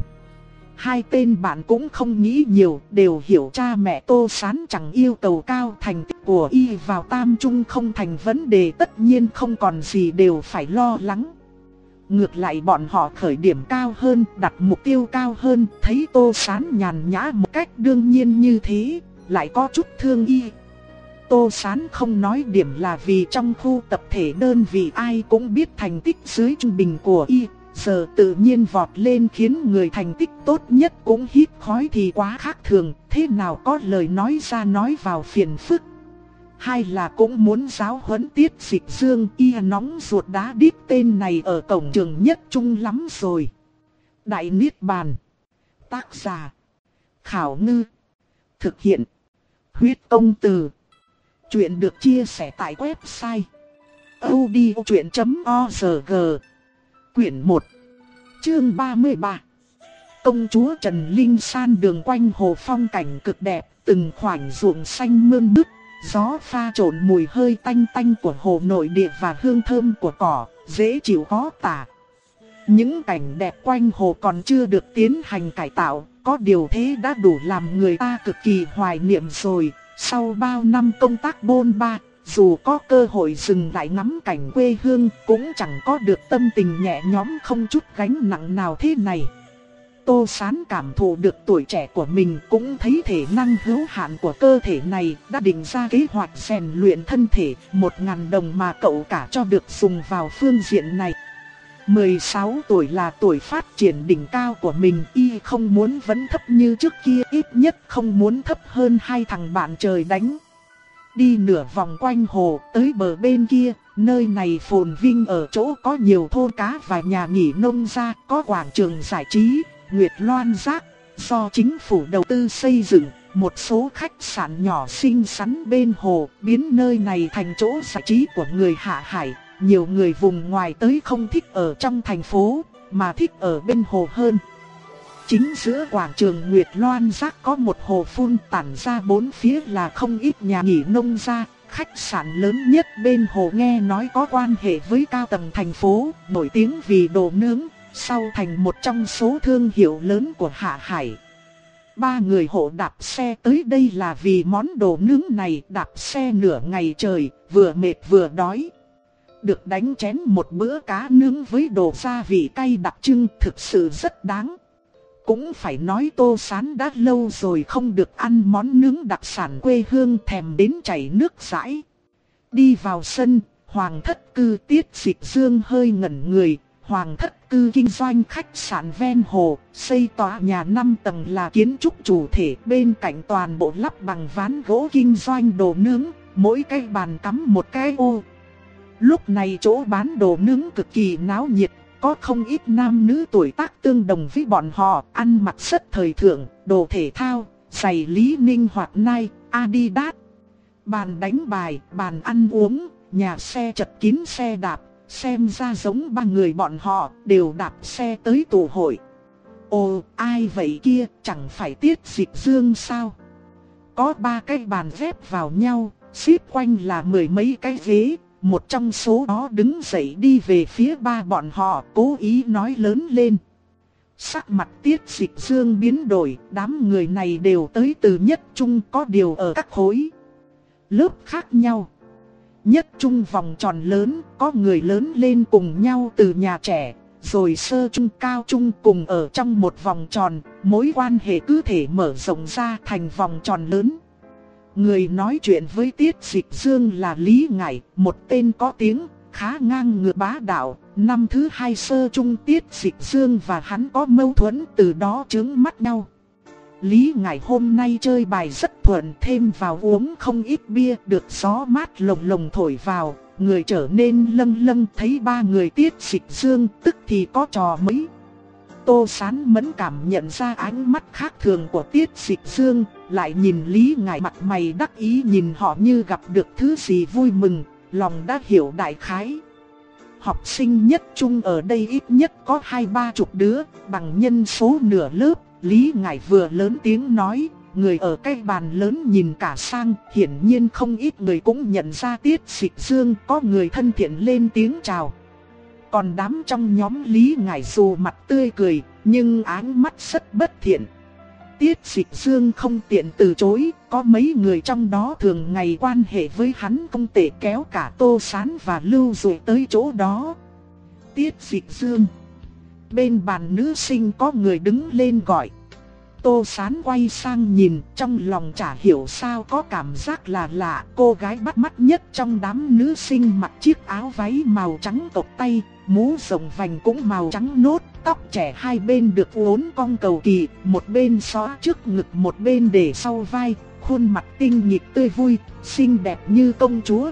Hai tên bạn cũng không nghĩ nhiều, đều hiểu cha mẹ Tô Sán chẳng yêu cầu cao, thành tích của y vào tam trung không thành vấn đề, tất nhiên không còn gì đều phải lo lắng. Ngược lại bọn họ khởi điểm cao hơn, đặt mục tiêu cao hơn, thấy Tô Sán nhàn nhã một cách đương nhiên như thế, lại có chút thương y. Tô Sán không nói điểm là vì trong khu tập thể đơn vị ai cũng biết thành tích dưới trung bình của y. Giờ tự nhiên vọt lên khiến người thành tích tốt nhất cũng hít khói thì quá khác thường, thế nào có lời nói ra nói vào phiền phức. Hai là cũng muốn giáo huấn Tiết Dịch Dương, y nóng ruột đá đít tên này ở cổng trường Nhất Trung lắm rồi. Đại Niết Bàn. Tác giả Khảo Ngư. Thực hiện Huyết Công Từ. Chuyện được chia sẻ tại website audiochuyện chấm org. Quyển một. Chương ba mươi ba. Công chúa Trần Linh San. Đường quanh hồ phong cảnh cực đẹp, từng khoảnh ruộng xanh mơn mướt, gió pha trộn mùi hơi tanh tanh của hồ nội địa và hương thơm của cỏ, dễ chịu khó tả. Những cảnh đẹp quanh hồ còn chưa được tiến hành cải tạo, có điều thế đã đủ làm người ta cực kỳ hoài niệm rồi. Sau bao năm công tác bôn ba, dù có cơ hội dừng lại ngắm cảnh quê hương, cũng chẳng có được tâm tình nhẹ nhõm không chút gánh nặng nào thế này. Tô Sán cảm thụ được tuổi trẻ của mình, cũng thấy thể năng hữu hạn của cơ thể này, đã định ra kế hoạch rèn luyện thân thể. Một ngàn đồng mà cậu cả cho được dùng vào phương diện này. mười sáu tuổi là tuổi phát triển đỉnh cao của mình, y không muốn vẫn thấp như trước kia, ít nhất không muốn thấp hơn hai thằng bạn trời đánh. Đi nửa vòng quanh hồ, tới bờ bên kia, nơi này phồn vinh ở chỗ có nhiều thôn cá và nhà nghỉ nông gia, có quảng trường giải trí, Nguyệt Loan Giác, do chính phủ đầu tư xây dựng, một số khách sạn nhỏ xinh xắn bên hồ, biến nơi này thành chỗ giải trí của người Hạ Hải. Nhiều người vùng ngoài tới không thích ở trong thành phố, mà thích ở bên hồ hơn. Chính giữa quảng trường Nguyệt Loan Giác có một hồ phun, tản ra bốn phía là không ít nhà nghỉ nông gia. Khách sạn lớn nhất bên hồ nghe nói có quan hệ với cao tầng thành phố, nổi tiếng vì đồ nướng, sau thành một trong số thương hiệu lớn của Hạ Hải. Ba người hộ đạp xe tới đây là vì món đồ nướng này, đạp xe nửa ngày trời, vừa mệt vừa đói. Được đánh chén một bữa cá nướng với đồ gia vị cay đặc trưng thực sự rất đáng. Cũng phải nói Tô Sán đã lâu rồi không được ăn món nướng đặc sản quê hương, thèm đến chảy nước dãi. Đi vào sân, Hoàng thất cư Tiết Dịch Dương hơi ngẩn người. Hoàng thất cư kinh doanh khách sạn ven hồ, xây tòa nhà năm tầng là kiến trúc chủ thể, bên cạnh toàn bộ lắp bằng ván gỗ kinh doanh đồ nướng, mỗi cái bàn cắm một cái ô. Lúc này chỗ bán đồ nướng cực kỳ náo nhiệt, có không ít nam nữ tuổi tác tương đồng với bọn họ, ăn mặc rất thời thượng, đồ thể thao, giày Lý Ninh hoặc Nike, Adidas. Bàn đánh bài, bàn ăn uống, nhà xe chật kín xe đạp, xem ra giống ba người bọn họ đều đạp xe tới tụ hội. Ồ, ai vậy kia, chẳng phải Tiết Dịch Dương sao? Có ba cái bàn ghép vào nhau, xếp quanh là mười mấy cái ghế. Một trong số đó đứng dậy đi về phía ba bọn họ, cố ý nói lớn lên. Sắc mặt Tiết Dịch Dương biến đổi, đám người này đều tới từ Nhất Trung, có điều ở các khối lớp khác nhau. Nhất Trung vòng tròn lớn, có người lớn lên cùng nhau từ nhà trẻ, rồi sơ trung cao trung cùng ở trong một vòng tròn, mối quan hệ cứ thể mở rộng ra thành vòng tròn lớn. Người nói chuyện với Tiết Dịch Dương là Lý Ngải, một tên có tiếng, khá ngang ngược bá đạo. Năm thứ hai sơ trung Tiết Dịch Dương và hắn có mâu thuẫn, từ đó chướng mắt nhau. Lý Ngải hôm nay chơi bài rất thuận, thêm vào uống không ít bia, được gió mát lồng lồng thổi vào, người trở nên lâng lâng. Thấy ba người Tiết Dịch Dương tức thì có trò mấy. Tô Sán mẫn cảm nhận ra ánh mắt khác thường của Tiết Dịch Dương, lại nhìn Lý Ngải mặt mày đắc ý, nhìn họ như gặp được thứ gì vui mừng, lòng đã hiểu đại khái. Học sinh Nhất Trung ở đây ít nhất có hai ba chục đứa, bằng nhân số nửa lớp. Lý Ngải vừa lớn tiếng nói, người ở cái bàn lớn nhìn cả sang, hiển nhiên không ít người cũng nhận ra Tiết Dịch Dương, có người thân thiện lên tiếng chào. Còn đám trong nhóm Lý Ngải dù mặt tươi cười, nhưng ánh mắt rất bất thiện. Tiết Dịch Dương không tiện từ chối, có mấy người trong đó thường ngày quan hệ với hắn không tệ, kéo cả Tô Sán và Lưu Dụ tới chỗ đó. Tiết Dịch Dương. Bên bàn nữ sinh có người đứng lên gọi. Tô Sán quay sang nhìn, trong lòng chả hiểu sao có cảm giác là lạ. Cô gái bắt mắt nhất trong đám nữ sinh mặc chiếc áo váy màu trắng cộc tay, mũ rộng vành cũng màu trắng nốt, tóc trẻ hai bên được uốn cong cầu kỳ, một bên xõa trước ngực một bên để sau vai, khuôn mặt tinh nghịch tươi vui, xinh đẹp như công chúa.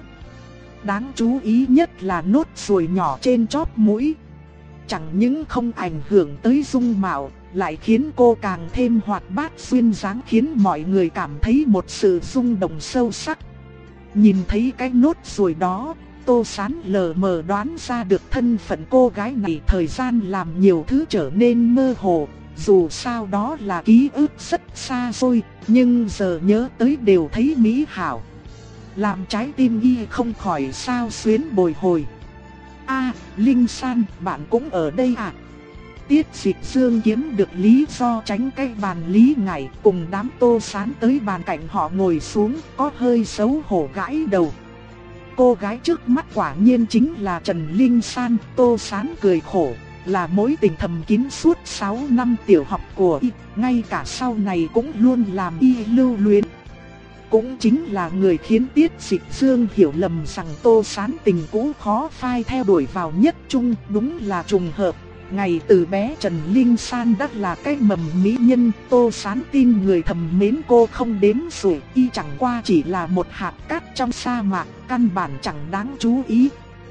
Đáng chú ý nhất là nốt ruồi nhỏ trên chóp mũi. Chẳng những không ảnh hưởng tới dung mạo, lại khiến cô càng thêm hoạt bát duyên dáng, khiến mọi người cảm thấy một sự rung động sâu sắc. Nhìn thấy cái nốt ruồi đó, Tô Sán lờ mờ đoán ra được thân phận cô gái này. Thời gian làm nhiều thứ trở nên mơ hồ, dù sao đó là ký ức rất xa xôi, nhưng giờ nhớ tới đều thấy mỹ hảo, làm trái tim y không khỏi xao xuyến bồi hồi. A, Linh San, bạn cũng ở đây à? Tiết Dịch Dương kiếm được lý do tránh cái bàn Lý Ngải, cùng đám Tô Sán tới bàn cạnh họ ngồi xuống, có hơi xấu hổ gãi đầu. Cô gái trước mắt quả nhiên chính là Trần Linh San. Tô Sán cười khổ, là mối tình thầm kín suốt sáu năm tiểu học của y, ngay cả sau này cũng luôn làm y lưu luyến. Cũng chính là người khiến Tiết Dịch Dương hiểu lầm rằng Tô Sán tình cũ khó phai theo đuổi vào Nhất Trung. Đúng là trùng hợp, ngày từ bé Trần Linh San đã là cái mầm mỹ nhân. Tô Sán tin người thầm mến cô không đếm xuể, y chẳng qua chỉ là một hạt cát trong sa mạc, căn bản chẳng đáng chú ý.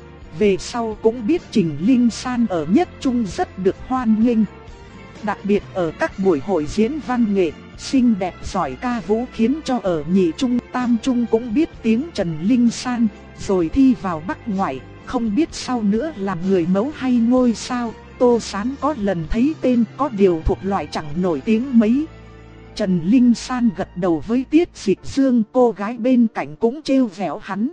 Về sau cũng biết Trình Linh San ở Nhất Trung rất được hoan nghênh, đặc biệt ở các buổi hội diễn văn nghệ. Xinh đẹp giỏi ca vũ khiến cho ở nhị trung, tam trung cũng biết tiếng Trần Linh San, rồi thi vào Bắc ngoại, không biết sau nữa làm người mẫu hay ngôi sao. Tô Sán có lần thấy tên, có điều thuộc loại chẳng nổi tiếng mấy. Trần Linh San gật đầu với Tiết Dịch Dương, cô gái bên cạnh cũng trêu vẻo hắn.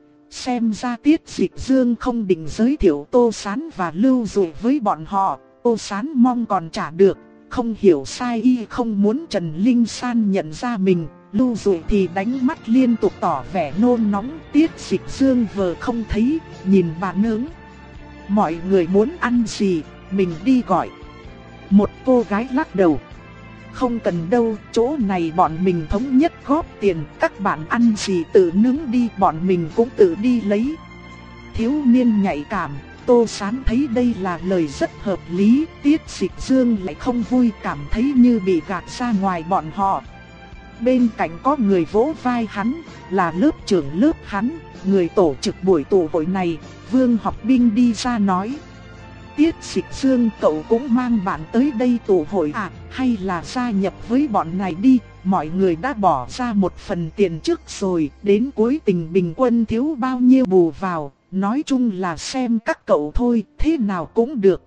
Xem ra Tiết Dịch Dương không định giới thiệu Tô Sán và Lưu Dụ với bọn họ. Tô Sán mong còn trả được, không hiểu sai y không muốn Trần Linh San nhận ra mình, Lưu Dụ thì đánh mắt liên tục tỏ vẻ nôn nóng. Tiết Dịch Dương vờ không thấy, nhìn bà nướng. Mọi người muốn ăn gì, mình đi gọi. Một cô gái lắc đầu. Không cần đâu, chỗ này bọn mình thống nhất góp tiền, các bạn ăn gì tự nướng đi, bọn mình cũng tự đi lấy. Thiếu niên nhạy cảm, Tô Sán thấy đây là lời rất hợp lý. Tiết Dịch Dương lại không vui, cảm thấy như bị gạt ra ngoài bọn họ. Bên cạnh có người vỗ vai hắn, là lớp trưởng lớp hắn, người tổ chức buổi tụ hội này. Vương Học Binh đi ra nói: Tiết Dịch Dương, cậu cũng mang bạn tới đây tụ hội à, hay là gia nhập với bọn này đi. Mọi người đã bỏ ra một phần tiền trước rồi, đến cuối tình bình quân thiếu bao nhiêu bù vào. Nói chung là xem các cậu thôi, thế nào cũng được.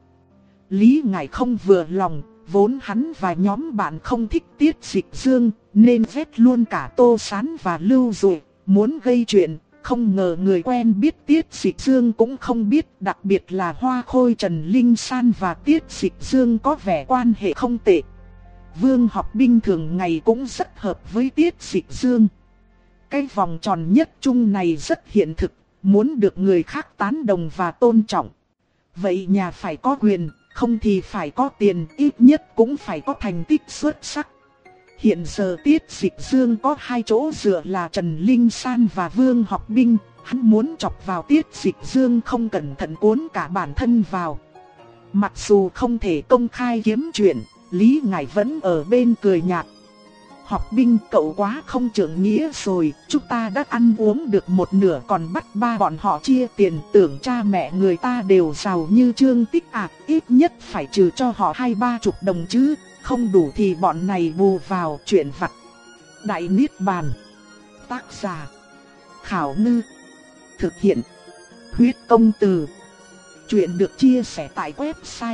Lý Ngải không vừa lòng, vốn hắn và nhóm bạn không thích Tiết Dịch Dương, nên vét luôn cả Tô Sán và Lưu Dụ, muốn gây chuyện. Không ngờ người quen biết Tiết Dịch Dương cũng không biết, đặc biệt là Hoa Khôi Trần Linh San và Tiết Dịch Dương có vẻ quan hệ không tệ. Vương Học Binh thường ngày cũng rất hợp với Tiết Dịch Dương. Cái vòng tròn nhất trung này rất hiện thực, muốn được người khác tán đồng và tôn trọng. Vậy nhà phải có quyền, không thì phải có tiền, ít nhất cũng phải có thành tích xuất sắc. Hiện giờ Tiết Dịch Dương có hai chỗ dựa là Trần Linh San và Vương Học Binh. Hắn muốn chọc vào Tiết Dịch Dương không cẩn thận cuốn cả bản thân vào. Mặc dù không thể công khai kiếm chuyện, Lý Ngải vẫn ở bên cười nhạt. Học Binh, cậu quá không trưởng nghĩa rồi, chúng ta đã ăn uống được một nửa còn bắt ba bọn họ chia tiền, tưởng cha mẹ người ta đều giàu như Trương Tích à, ít nhất phải trừ cho họ hai ba chục đồng chứ, không đủ thì bọn này bù vào chuyện vặt. Đại Niết Bàn. Tác giả: Khảo Ngư. Thực hiện: Huyết Công Từ. Chuyện được chia sẻ tại website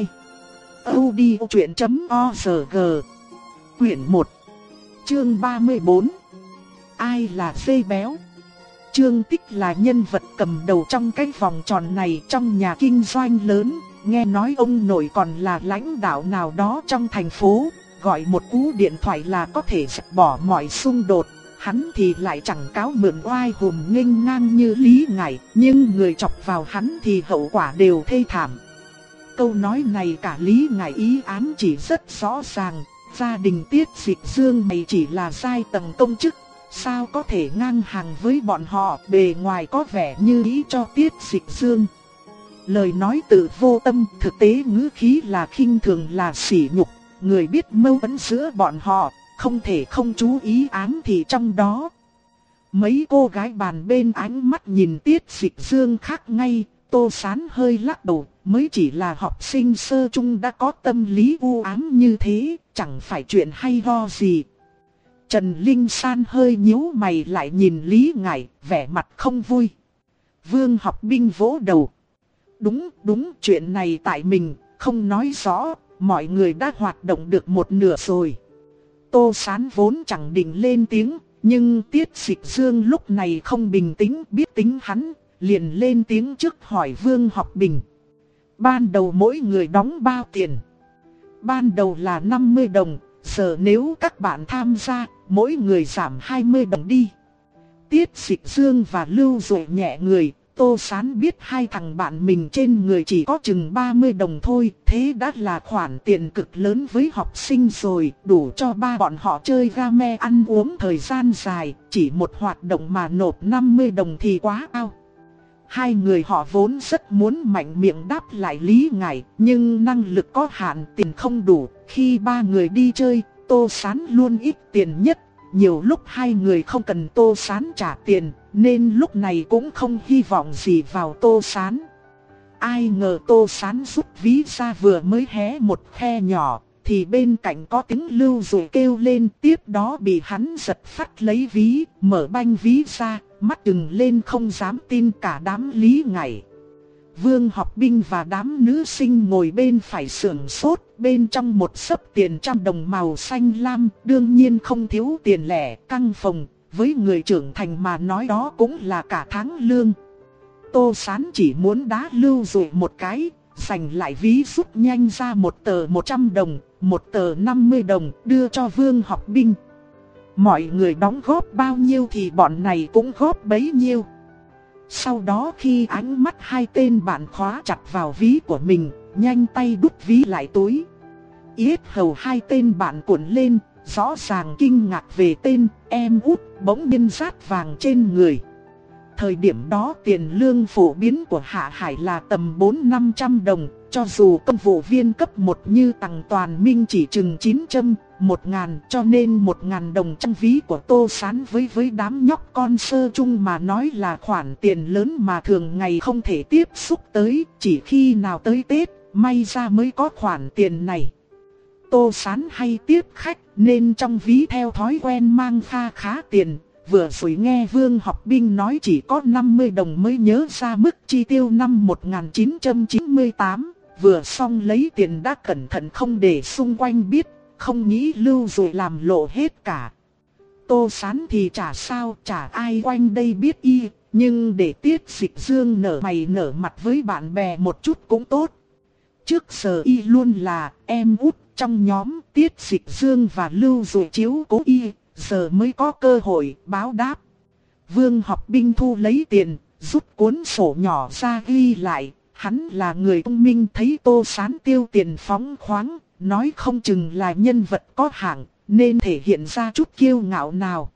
audiochuyện chấm org. Quyển một. Chương ba mươi bốn. Ai là dê béo? Trương Tích là nhân vật cầm đầu trong cái vòng tròn này trong nhà kinh doanh lớn. Nghe nói ông nội còn là lãnh đạo nào đó trong thành phố, gọi một cú điện thoại là có thể dẹp bỏ mọi xung đột. Hắn thì lại chẳng cáo mượn oai hùm nghênh ngang như Lý Ngải, nhưng người chọc vào hắn thì hậu quả đều thê thảm. Câu nói này cả Lý Ngải ý ám chỉ rất rõ ràng. Gia đình Tiết Dịch Dương mày chỉ là giai tầng công chức, sao có thể ngang hàng với bọn họ, bề ngoài có vẻ như ý cho Tiết Dịch Dương. Lời nói tự vô tâm, thực tế ngữ khí là khinh thường, là sỉ nhục. Người biết mâu thuẫn giữa bọn họ, không thể không chú ý ám thị trong đó. Mấy cô gái bàn bên ánh mắt nhìn Tiết Dịch Dương khác ngay. Tô Sán hơi lắc đầu, mới chỉ là học sinh sơ trung đã có tâm lý u ám như thế, chẳng phải chuyện hay ho gì. Trần Linh San hơi nhíu mày lại nhìn Lý Ngải, vẻ mặt không vui. Vương Học Binh vỗ đầu. Đúng, đúng, chuyện này tại mình, không nói rõ, mọi người đã hoạt động được một nửa rồi. Tô Sán vốn chẳng định lên tiếng, nhưng Tiết Dịch Dương lúc này không bình tĩnh, biết tính hắn, liền lên tiếng trước hỏi Vương Học Bình. Ban đầu mỗi người đóng bao tiền? Ban đầu là năm mươi đồng, giờ nếu các bạn tham gia, mỗi người giảm hai mươi đồng đi. Tiết Dịch Dương và Lưu Dụ nhẹ người. Tô Sán biết hai thằng bạn mình trên người chỉ có chừng ba mươi đồng thôi, thế đã là khoản tiền cực lớn với học sinh rồi, đủ cho ba bọn họ chơi game ăn uống thời gian dài, chỉ một hoạt động mà nộp năm mươi đồng thì quá ao. Hai người họ vốn rất muốn mạnh miệng đáp lại Lý Ngải, nhưng năng lực có hạn, tiền không đủ. Khi ba người đi chơi, Tô Sán luôn ít tiền nhất. Nhiều lúc hai người không cần Tô Sán trả tiền, nên lúc này cũng không hy vọng gì vào Tô Sán. Ai ngờ Tô Sán rút ví ra vừa mới hé một khe nhỏ, thì bên cạnh có tiếng Lưu Dụ kêu lên, tiếp đó bị hắn giật phát lấy ví, mở banh ví ra, mắt trừng lên không dám tin cả đám Lý Ngải. Vương Học Binh và đám nữ sinh ngồi bên phải sưởng sốt, bên trong một xấp tiền trăm đồng màu xanh lam, đương nhiên không thiếu tiền lẻ, căng phòng, với người trưởng thành mà nói đó cũng là cả tháng lương. Tô Sán chỉ muốn đá Lưu Dụ một cái, giành lại ví rút nhanh ra một tờ một trăm đồng, một tờ năm mươi đồng, đưa cho Vương Học Binh. Mọi người đóng góp bao nhiêu thì bọn này cũng góp bấy nhiêu. Sau đó khi ánh mắt hai tên bạn khóa chặt vào ví của mình, nhanh tay đút ví lại túi. Yết hầu hai tên bạn cuộn lên, rõ ràng kinh ngạc về tên em út bỗng nhiên rát vàng trên người. Thời điểm đó tiền lương phổ biến của Hạ Hải là tầm bốn năm trăm đồng, cho dù công vụ viên cấp một như Tằng Toàn Minh chỉ chừng chín trăm, một ngàn, cho nên một ngàn đồng trong ví của Tô Sán với với đám nhóc con sơ chung mà nói là khoản tiền lớn mà thường ngày không thể tiếp xúc tới, chỉ khi nào tới Tết, may ra mới có khoản tiền này. Tô Sán hay tiếp khách nên trong ví theo thói quen mang kha khá tiền. Vừa rồi nghe Vương Học Binh nói chỉ có năm mươi đồng mới nhớ ra mức chi tiêu năm một nghìn chín trăm chín mươi tám. Vừa xong lấy tiền đã cẩn thận không để xung quanh biết, không nghĩ lưu rồi làm lộ hết cả. Tô Sán thì chả sao, chả ai quanh đây biết y, nhưng để Tiết Dịch Dương nở mày nở mặt với bạn bè một chút cũng tốt. Trước giờ y luôn là em út trong nhóm, Tiết Dịch Dương và Lưu rồi chiếu cố y, giờ mới có cơ hội báo đáp. Vương Học Binh thu lấy tiền, rút cuốn sổ nhỏ ra ghi lại. Hắn là người thông minh, thấy Tô Sán tiêu tiền phóng khoáng, nói không chừng là nhân vật có hạng, nên thể hiện ra chút kiêu ngạo nào.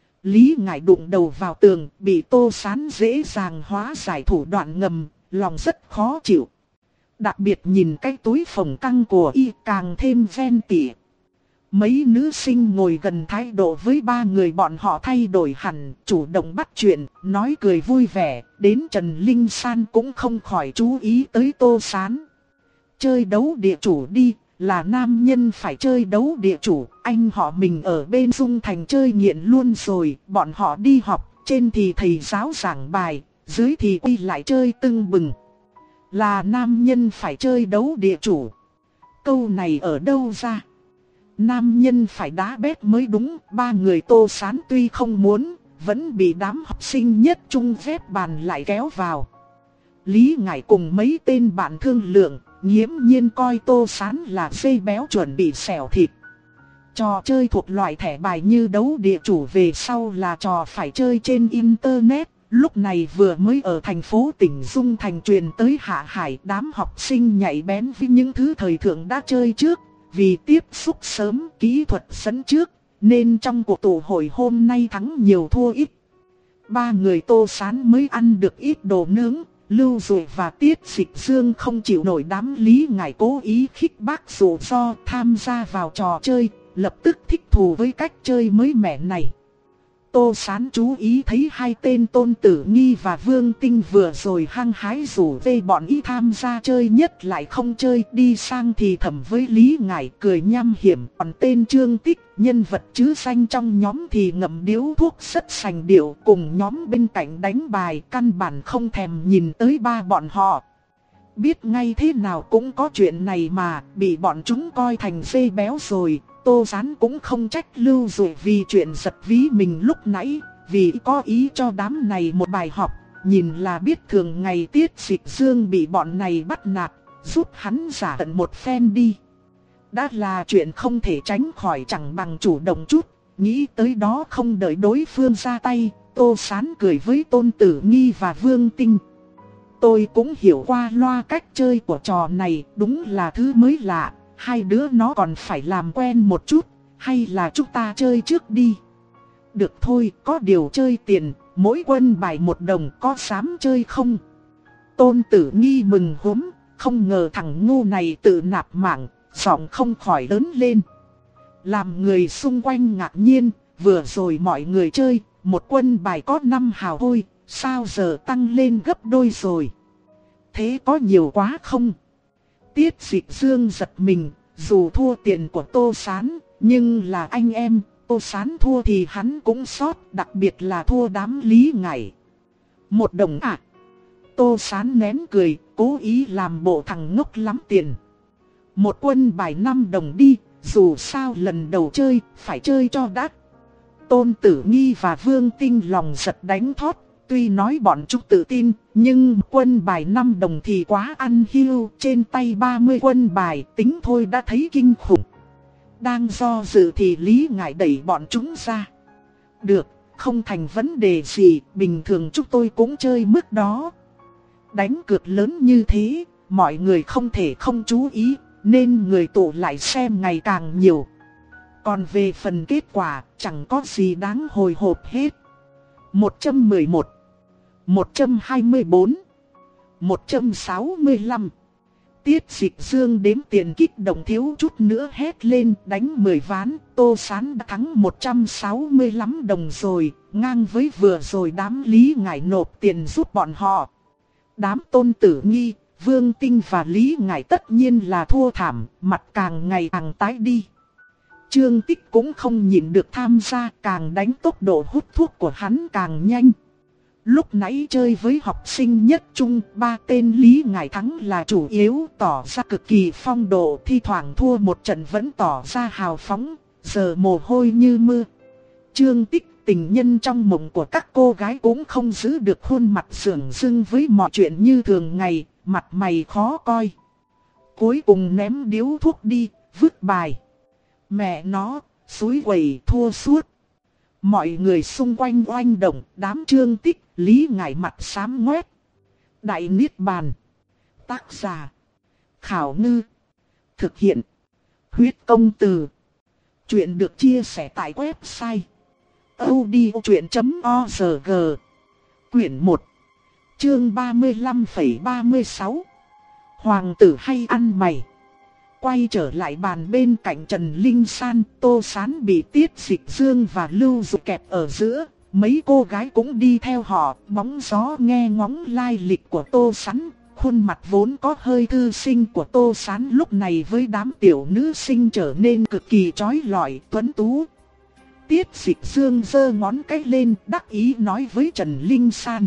Lý Ngải đụng đầu vào tường, bị Tô Sán dễ dàng hóa giải thủ đoạn ngầm, lòng rất khó chịu. Đặc biệt nhìn cái túi phồng căng của y càng thêm ven tỉ. Mấy nữ sinh ngồi gần thái độ với ba người bọn họ thay đổi hẳn, chủ động bắt chuyện, nói cười vui vẻ, đến Trần Linh San cũng không khỏi chú ý tới Tô Sán. Chơi đấu địa chủ đi, là nam nhân phải chơi đấu địa chủ, anh họ mình ở bên Dung Thành chơi nghiện luôn rồi, bọn họ đi học, trên thì thầy giáo giảng bài, dưới thì quy lại chơi tưng bừng. Là nam nhân phải chơi đấu địa chủ. Câu này ở đâu ra? Nam nhân phải đá bét mới đúng, ba người Tô Sán tuy không muốn, vẫn bị đám học sinh nhất trung phép bàn lại kéo vào. Lý Ngải cùng mấy tên bạn thương lượng, nghiễm nhiên coi Tô Sán là dây béo chuẩn bị xẻo thịt. Trò chơi thuộc loại thẻ bài như đấu địa chủ về sau là trò phải chơi trên Internet. Lúc này vừa mới ở thành phố tỉnh Dung Thành truyền tới Hạ Hải, đám học sinh nhạy bén với những thứ thời thượng đã chơi trước. Vì tiếp xúc sớm, kỹ thuật dẫn trước, nên trong cuộc tụ hội hôm nay thắng nhiều thua ít. Ba người Tô Sán mới ăn được ít đồ nướng, Lưu Dụ và Tiết Dịch Dương không chịu nổi đám Lý Ngải cố ý khích bác rủ do tham gia vào trò chơi, lập tức thích thú với cách chơi mới mẻ này. Tô Sán chú ý thấy hai tên Tôn Tử Nghi và Vương Tinh vừa rồi hăng hái rủ về bọn ý tham gia chơi, nhất lại không chơi, đi sang thì thầm với Lý Ngải cười nham hiểm. Còn tên Trương Tích, nhân vật chứ danh trong nhóm thì ngậm điếu thuốc rất sành điệu, cùng nhóm bên cạnh đánh bài, căn bản không thèm nhìn tới ba bọn họ. Biết ngay thế nào cũng có chuyện này mà, bị bọn chúng coi thành dê béo rồi. Tô Sán cũng không trách Lưu Dụ vì chuyện giật ví mình lúc nãy, vì có ý cho đám này một bài học, nhìn là biết thường ngày Tiết Dịch Dương bị bọn này bắt nạt, giúp hắn giả tận một phen đi. Đã là chuyện không thể tránh khỏi, chẳng bằng chủ động chút, nghĩ tới đó không đợi đối phương ra tay, Tô Sán cười với Tôn Tử Nghi và Vương Tinh. Tôi cũng hiểu qua loa cách chơi của trò này, đúng là thứ mới lạ. Hai đứa nó còn phải làm quen một chút, hay là chúng ta chơi trước đi? Được thôi, có điều chơi tiền, mỗi quân bài một đồng, có dám chơi không? Tôn Tử Nghi mừng húm, không ngờ thằng ngu này tự nạp mạng, giọng không khỏi lớn lên. Làm người xung quanh ngạc nhiên, vừa rồi mọi người chơi, một quân bài có năm hào thôi, sao giờ tăng lên gấp đôi rồi? Thế có nhiều quá không? Tiết Dịch Dương giật mình, dù thua tiền của Tô Sán, nhưng là anh em, Tô Sán thua thì hắn cũng sót, đặc biệt là thua đám Lý Ngải. Một đồng à? Tô Sán nén cười, cố ý làm bộ thằng ngốc lắm tiền. Một quân bài năm đồng đi, dù sao lần đầu chơi, phải chơi cho đắt. Tôn Tử Nghi và Vương Tinh lòng giật đánh thót. Tuy nói bọn chúng tự tin, nhưng quân bài năm đồng thì quá ăn hiu, trên tay ba mươi quân bài tính thôi đã thấy kinh khủng. đang do dự thì Lý Ngải đẩy bọn chúng ra. Được, không thành vấn đề gì, bình thường chúng tôi cũng chơi mức đó. Đánh cược lớn như thế, mọi người không thể không chú ý, nên người tụ lại xem ngày càng nhiều. Còn về phần kết quả, chẳng có gì đáng hồi hộp hết. một trăm mười một, một trăm hai mươi bốn, một trăm sáu mươi lăm. Tiết Dịch Dương đếm tiền kích động thiếu chút nữa hét lên, đánh mười ván, Tô Sán đã thắng một trăm sáu mươi lăm đồng rồi, ngang với vừa rồi đám Lý Ngải nộp tiền giúp bọn họ. Đám Tôn Tử Nghi, Vương Tinh và Lý Ngải tất nhiên là thua thảm, mặt càng ngày càng tái đi. Trương Tích cũng không nhịn được tham gia, càng đánh tốc độ hút thuốc của hắn càng nhanh. Lúc nãy chơi với học sinh nhất trung, ba tên Lý Ngải thắng là chủ yếu, tỏ ra cực kỳ phong độ, thi thoảng thua một trận vẫn tỏ ra hào phóng, giờ mồ hôi như mưa. Trương Tích, tình nhân trong mộng của các cô gái, cũng không giữ được khuôn mặt sưởng sưng với mọi chuyện như thường ngày, mặt mày khó coi. Cuối cùng ném điếu thuốc đi, vứt bài. Mẹ nó, xúi quẩy thua suốt. Mọi người xung quanh oanh động, đám Trương Tích, Lý Ngải mặt xám ngoét. Đại Niết Bàn. Tác giả: Khảo Ngư. Thực hiện: Huyết Công Từ. Chuyện được chia sẻ tại website audiochuyện chấm org. Quyển một, chương ba mươi lăm phẩy ba mươi sáu. Hoàng tử hay ăn mày. Quay trở lại bàn bên cạnh Trần Linh San, Tô Sán bị Tiết Dịch Dương và Lưu Dục kẹp ở giữa. Mấy cô gái cũng đi theo họ, bóng gió nghe ngóng lai lịch của Tô Sán. Khuôn mặt vốn có hơi thư sinh của Tô Sán lúc này với đám tiểu nữ sinh trở nên cực kỳ chói lọi, tuấn tú. Tiết Dịch Dương giơ ngón cái lên, đắc ý nói với Trần Linh San: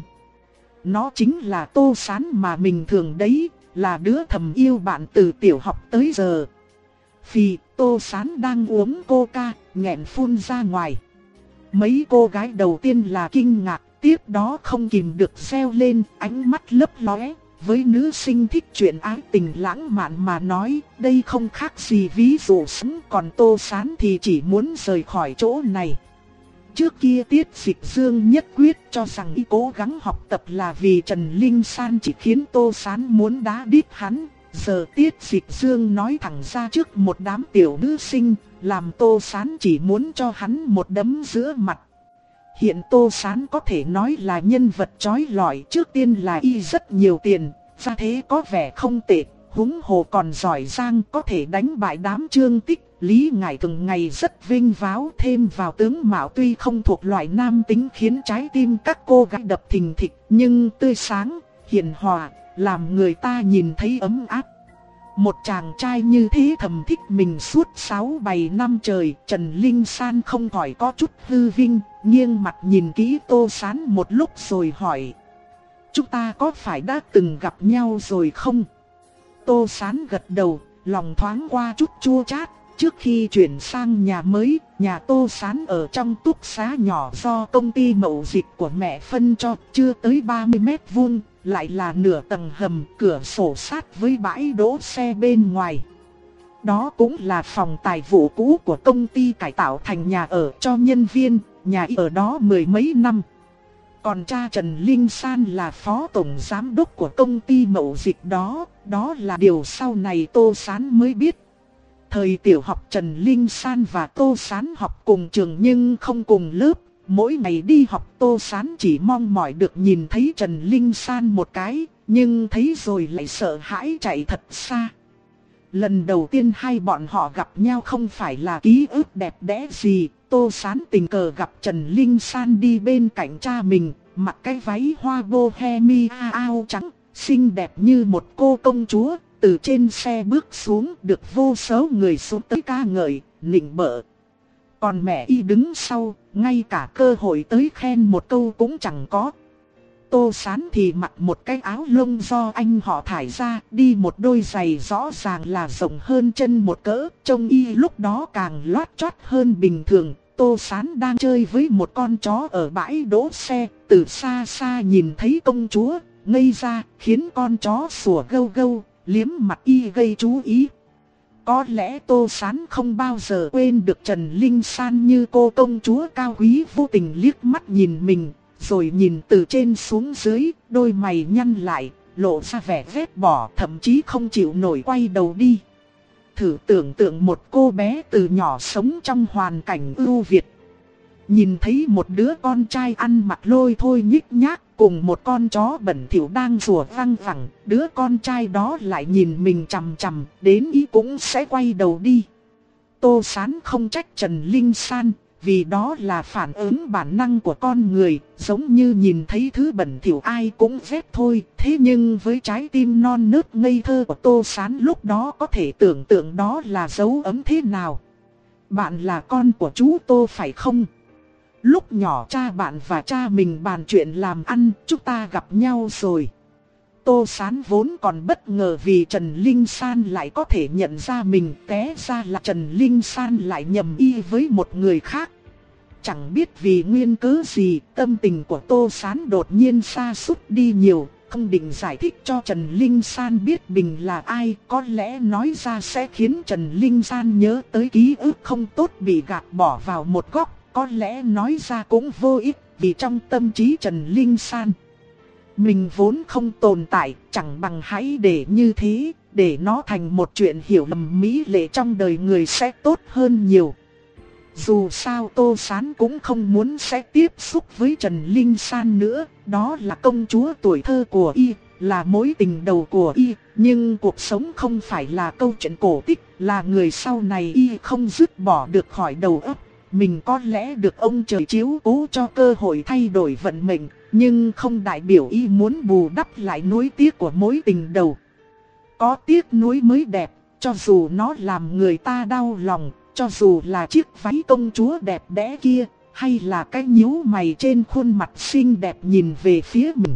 nó chính là Tô Sán mà mình thường đấy, là đứa thầm yêu bạn từ tiểu học tới giờ. Phì, Tô Sán đang uống coca, nghẹn phun ra ngoài. Mấy cô gái đầu tiên là kinh ngạc, tiếp đó không kìm được reo lên, ánh mắt lấp lóe. Với nữ sinh thích chuyện ái tình lãng mạn mà nói, đây không khác gì ví dụ sống, còn Tô Sán thì chỉ muốn rời khỏi chỗ này. Trước kia Tiết Dịch Dương nhất quyết cho rằng y cố gắng học tập là vì Trần Linh San chỉ khiến Tô Sán muốn đá đít hắn. Giờ Tiết Dịch Dương nói thẳng ra trước một đám tiểu nữ sinh, làm Tô Sán chỉ muốn cho hắn một đấm giữa mặt. Hiện Tô Sán có thể nói là nhân vật chói lọi, trước tiên là y rất nhiều tiền, ra thế có vẻ không tệ, huống hồ còn giỏi giang, có thể đánh bại đám Trương Tích. Lý Ngải thường ngày rất vinh váo, thêm vào tướng mạo tuy không thuộc loại nam tính khiến trái tim các cô gái đập thình thịch, nhưng tươi sáng, hiền hòa, làm người ta nhìn thấy ấm áp. Một chàng trai như thế thầm thích mình suốt sáu bảy năm trời, Trần Linh San không khỏi có chút hư vinh, nghiêng mặt nhìn kỹ Tô Sán một lúc rồi hỏi: chúng ta có phải đã từng gặp nhau rồi không? Tô Sán gật đầu, lòng thoáng qua chút chua chát. Trước khi chuyển sang nhà mới, nhà Tô Sán ở trong túc xá nhỏ do công ty mậu dịch của mẹ phân cho, chưa tới ba mươi mét vuông, lại là nửa tầng hầm, cửa sổ sát với bãi đỗ xe bên ngoài. Đó cũng là phòng tài vụ cũ của công ty cải tạo thành nhà ở cho nhân viên, nhà ở đó mười mấy năm. Còn cha Trần Linh San là phó tổng giám đốc của công ty mậu dịch đó, đó là điều sau này Tô Sán mới biết. Thời tiểu học Trần Linh San và Tô Sán học cùng trường nhưng không cùng lớp. Mỗi ngày đi học Tô Sán chỉ mong mỏi được nhìn thấy Trần Linh San một cái, nhưng thấy rồi lại sợ hãi chạy thật xa. Lần đầu tiên hai bọn họ gặp nhau không phải là ký ức đẹp đẽ gì. Tô Sán tình cờ gặp Trần Linh San đi bên cạnh cha mình, mặc cái váy hoa bohemia áo trắng, xinh đẹp như một cô công chúa. Từ trên xe bước xuống, được vô số người xuống tới ca ngợi, nịnh bợ. Còn mẹ y đứng sau, ngay cả cơ hội tới khen một câu cũng chẳng có. Tô Sán thì mặc một cái áo lông do anh họ thải ra, đi một đôi giày rõ ràng là rộng hơn chân một cỡ, trông y lúc đó càng loát choát hơn bình thường. Tô Sán đang chơi với một con chó ở bãi đỗ xe, từ xa xa nhìn thấy công chúa, ngây ra, khiến con chó sủa gâu gâu, liếm mặt y gây chú ý. Có lẽ Tô Sán không bao giờ quên được Trần Linh San như cô công chúa cao quý vô tình liếc mắt nhìn mình, rồi nhìn từ trên xuống dưới, đôi mày nhăn lại, lộ ra vẻ ghét bỏ, thậm chí không chịu nổi quay đầu đi. Thử tưởng tượng một cô bé từ nhỏ sống trong hoàn cảnh ưu việt, nhìn thấy một đứa con trai ăn mặc lôi thôi nhích nhác cùng một con chó bẩn thỉu đang rùa văng vẳng, đứa con trai đó lại nhìn mình chằm chằm, đến ý cũng sẽ quay đầu đi. Tô Sán không trách Trần Linh San, vì đó là phản ứng bản năng của con người, giống như nhìn thấy thứ bẩn thỉu ai cũng ghét thôi. Thế nhưng với trái tim non nớt ngây thơ của Tô Sán lúc đó có thể tưởng tượng đó là dấu ấm thế nào. Bạn là con của chú Tô phải không? Lúc nhỏ cha bạn và cha mình bàn chuyện làm ăn, chúng ta gặp nhau rồi. Tô Sán vốn còn bất ngờ vì Trần Linh San lại có thể nhận ra mình, té ra là Trần Linh San lại nhầm y với một người khác. Chẳng biết vì nguyên cớ gì, tâm tình của Tô Sán đột nhiên sa sút đi nhiều, không định giải thích cho Trần Linh San biết mình là ai, có lẽ nói ra sẽ khiến Trần Linh San nhớ tới ký ức không tốt bị gạt bỏ vào một góc. Có lẽ nói ra cũng vô ích, vì trong tâm trí Trần Linh San, mình vốn không tồn tại, chẳng bằng hãy để như thế, để nó thành một chuyện hiểu lầm mỹ lệ trong đời người sẽ tốt hơn nhiều. Dù sao Tô Sán cũng không muốn sẽ tiếp xúc với Trần Linh San nữa, đó là công chúa tuổi thơ của y, là mối tình đầu của y, nhưng cuộc sống không phải là câu chuyện cổ tích, là người sau này y không dứt bỏ được khỏi đầu óc. Mình có lẽ được ông trời chiếu cố cho cơ hội thay đổi vận mệnh, nhưng không đại biểu y muốn bù đắp lại nuối tiếc của mối tình đầu. Có tiếc nuối mới đẹp, cho dù nó làm người ta đau lòng, cho dù là chiếc váy công chúa đẹp đẽ kia, hay là cái nhíu mày trên khuôn mặt xinh đẹp nhìn về phía mình.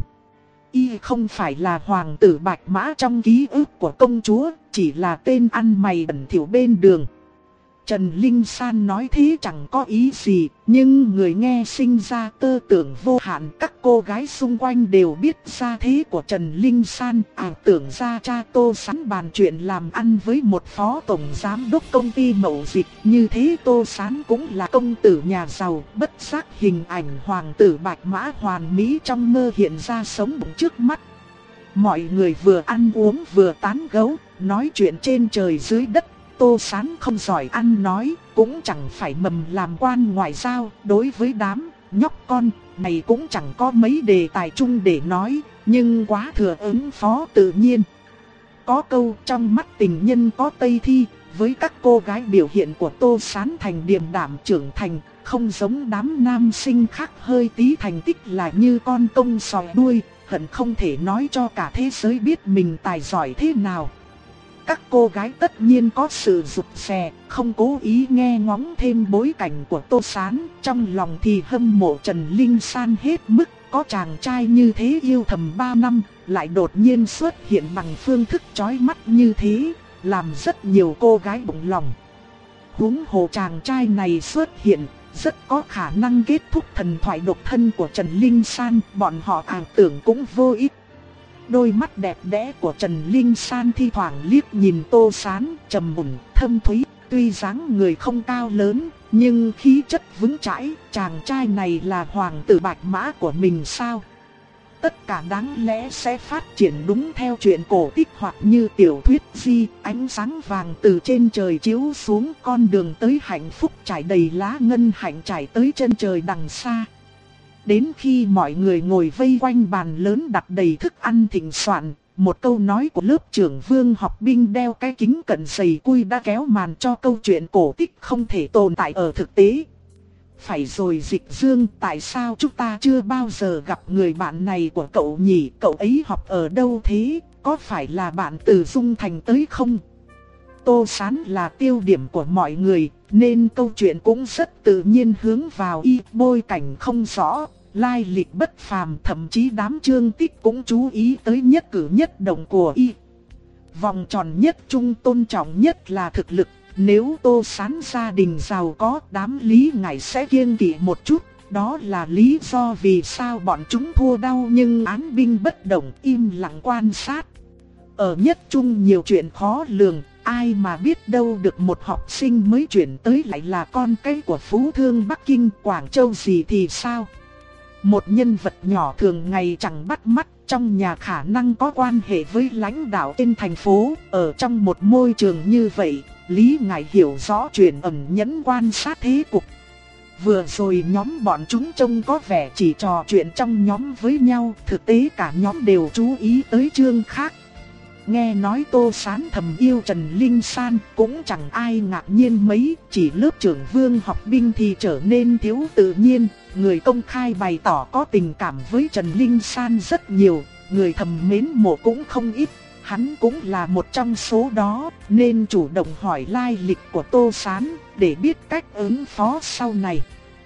Y không phải là hoàng tử bạch mã trong ký ức của công chúa, chỉ là tên ăn mày bẩn thỉu bên đường. Trần Linh San nói thế chẳng có ý gì, nhưng người nghe sinh ra tơ tưởng vô hạn. Các cô gái xung quanh đều biết ra thế của Trần Linh San, ảo tưởng ra cha Tô Sán bàn chuyện làm ăn với một phó tổng giám đốc công ty mậu dịch. Như thế Tô Sán cũng là công tử nhà giàu, bất giác hình ảnh hoàng tử bạch mã hoàn mỹ trong mơ hiện ra sống động trước mắt. Mọi người vừa ăn uống vừa tán gẫu, nói chuyện trên trời dưới đất. Tô Sán không giỏi ăn nói, cũng chẳng phải mầm làm quan ngoại giao, đối với đám nhóc con này cũng chẳng có mấy đề tài chung để nói, nhưng quá thừa ứng phó tự nhiên. Có câu trong mắt tình nhân có tây thi, với các cô gái biểu hiện của Tô Sán thành điềm đạm trưởng thành, không giống đám nam sinh khác hơi tí thành tích là như con công sòi đuôi, hận không thể nói cho cả thế giới biết mình tài giỏi thế nào. Các cô gái tất nhiên có sự rụt rè, không cố ý nghe ngóng thêm bối cảnh của Tô Sán, trong lòng thì hâm mộ Trần Linh San hết mức, có chàng trai như thế yêu thầm ba năm, lại đột nhiên xuất hiện bằng phương thức chói mắt như thế, làm rất nhiều cô gái bụng lòng. Huống hồ chàng trai này xuất hiện, rất có khả năng kết thúc thần thoại độc thân của Trần Linh San, bọn họ ảo tưởng cũng vô ích. Đôi mắt đẹp đẽ của Trần Linh San thi thoảng liếc nhìn Tô Sán, trầm mùn, thâm thúy, tuy dáng người không cao lớn, nhưng khí chất vững chãi, chàng trai này là hoàng tử bạch mã của mình sao? Tất cả đáng lẽ sẽ phát triển đúng theo chuyện cổ tích hoặc như tiểu thuyết di, ánh sáng vàng từ trên trời chiếu xuống, con đường tới hạnh phúc trải đầy lá ngân hạnh trải tới chân trời đằng xa. Đến khi mọi người ngồi vây quanh bàn lớn đặt đầy thức ăn thịnh soạn, một câu nói của lớp trưởng Vương Học Binh đeo cái kính cận dày cui đã kéo màn cho câu chuyện cổ tích không thể tồn tại ở thực tế. Phải rồi Dịch Dương, tại sao chúng ta chưa bao giờ gặp người bạn này của cậu nhỉ? Cậu ấy học ở đâu thế? Có phải là bạn từ Dung Thành tới không? Tô Sán là tiêu điểm của mọi người, nên câu chuyện cũng rất tự nhiên hướng vào y. Bối cảnh không rõ, lai lịch bất phàm, thậm chí đám Trương Tích cũng chú ý tới nhất cử nhất động của y. Vòng tròn nhất trung tôn trọng nhất là thực lực. Nếu Tô Sán gia đình giàu có, đám Lý Ngải sẽ kiêng kỵ một chút. Đó là lý do vì sao bọn chúng thua đau nhưng án binh bất động, im lặng quan sát. Ở nhất trung nhiều chuyện khó lường, Ai mà biết đâu được một học sinh mới chuyển tới lại là con cái của Phú Thương Bắc Kinh, Quảng Châu gì thì sao? Một nhân vật nhỏ thường ngày chẳng bắt mắt, trong nhà khả năng có quan hệ với lãnh đạo trên thành phố. Ở trong một môi trường như vậy, Lý Ngải hiểu rõ chuyện ẩn nhẫn quan sát thế cục. Vừa rồi nhóm bọn chúng trông có vẻ chỉ trò chuyện trong nhóm với nhau, thực tế cả nhóm đều chú ý tới chương khác. Nghe nói Tô Sán thầm yêu Trần Linh San cũng chẳng ai ngạc nhiên mấy, chỉ lớp trưởng Vương Học Binh thì trở nên thiếu tự nhiên. Người công khai bày tỏ có tình cảm với Trần Linh San rất nhiều, người thầm mến mộ cũng không ít. Hắn cũng là một trong số đó, nên chủ động hỏi lai lịch của Tô Sán để biết cách ứng phó sau này.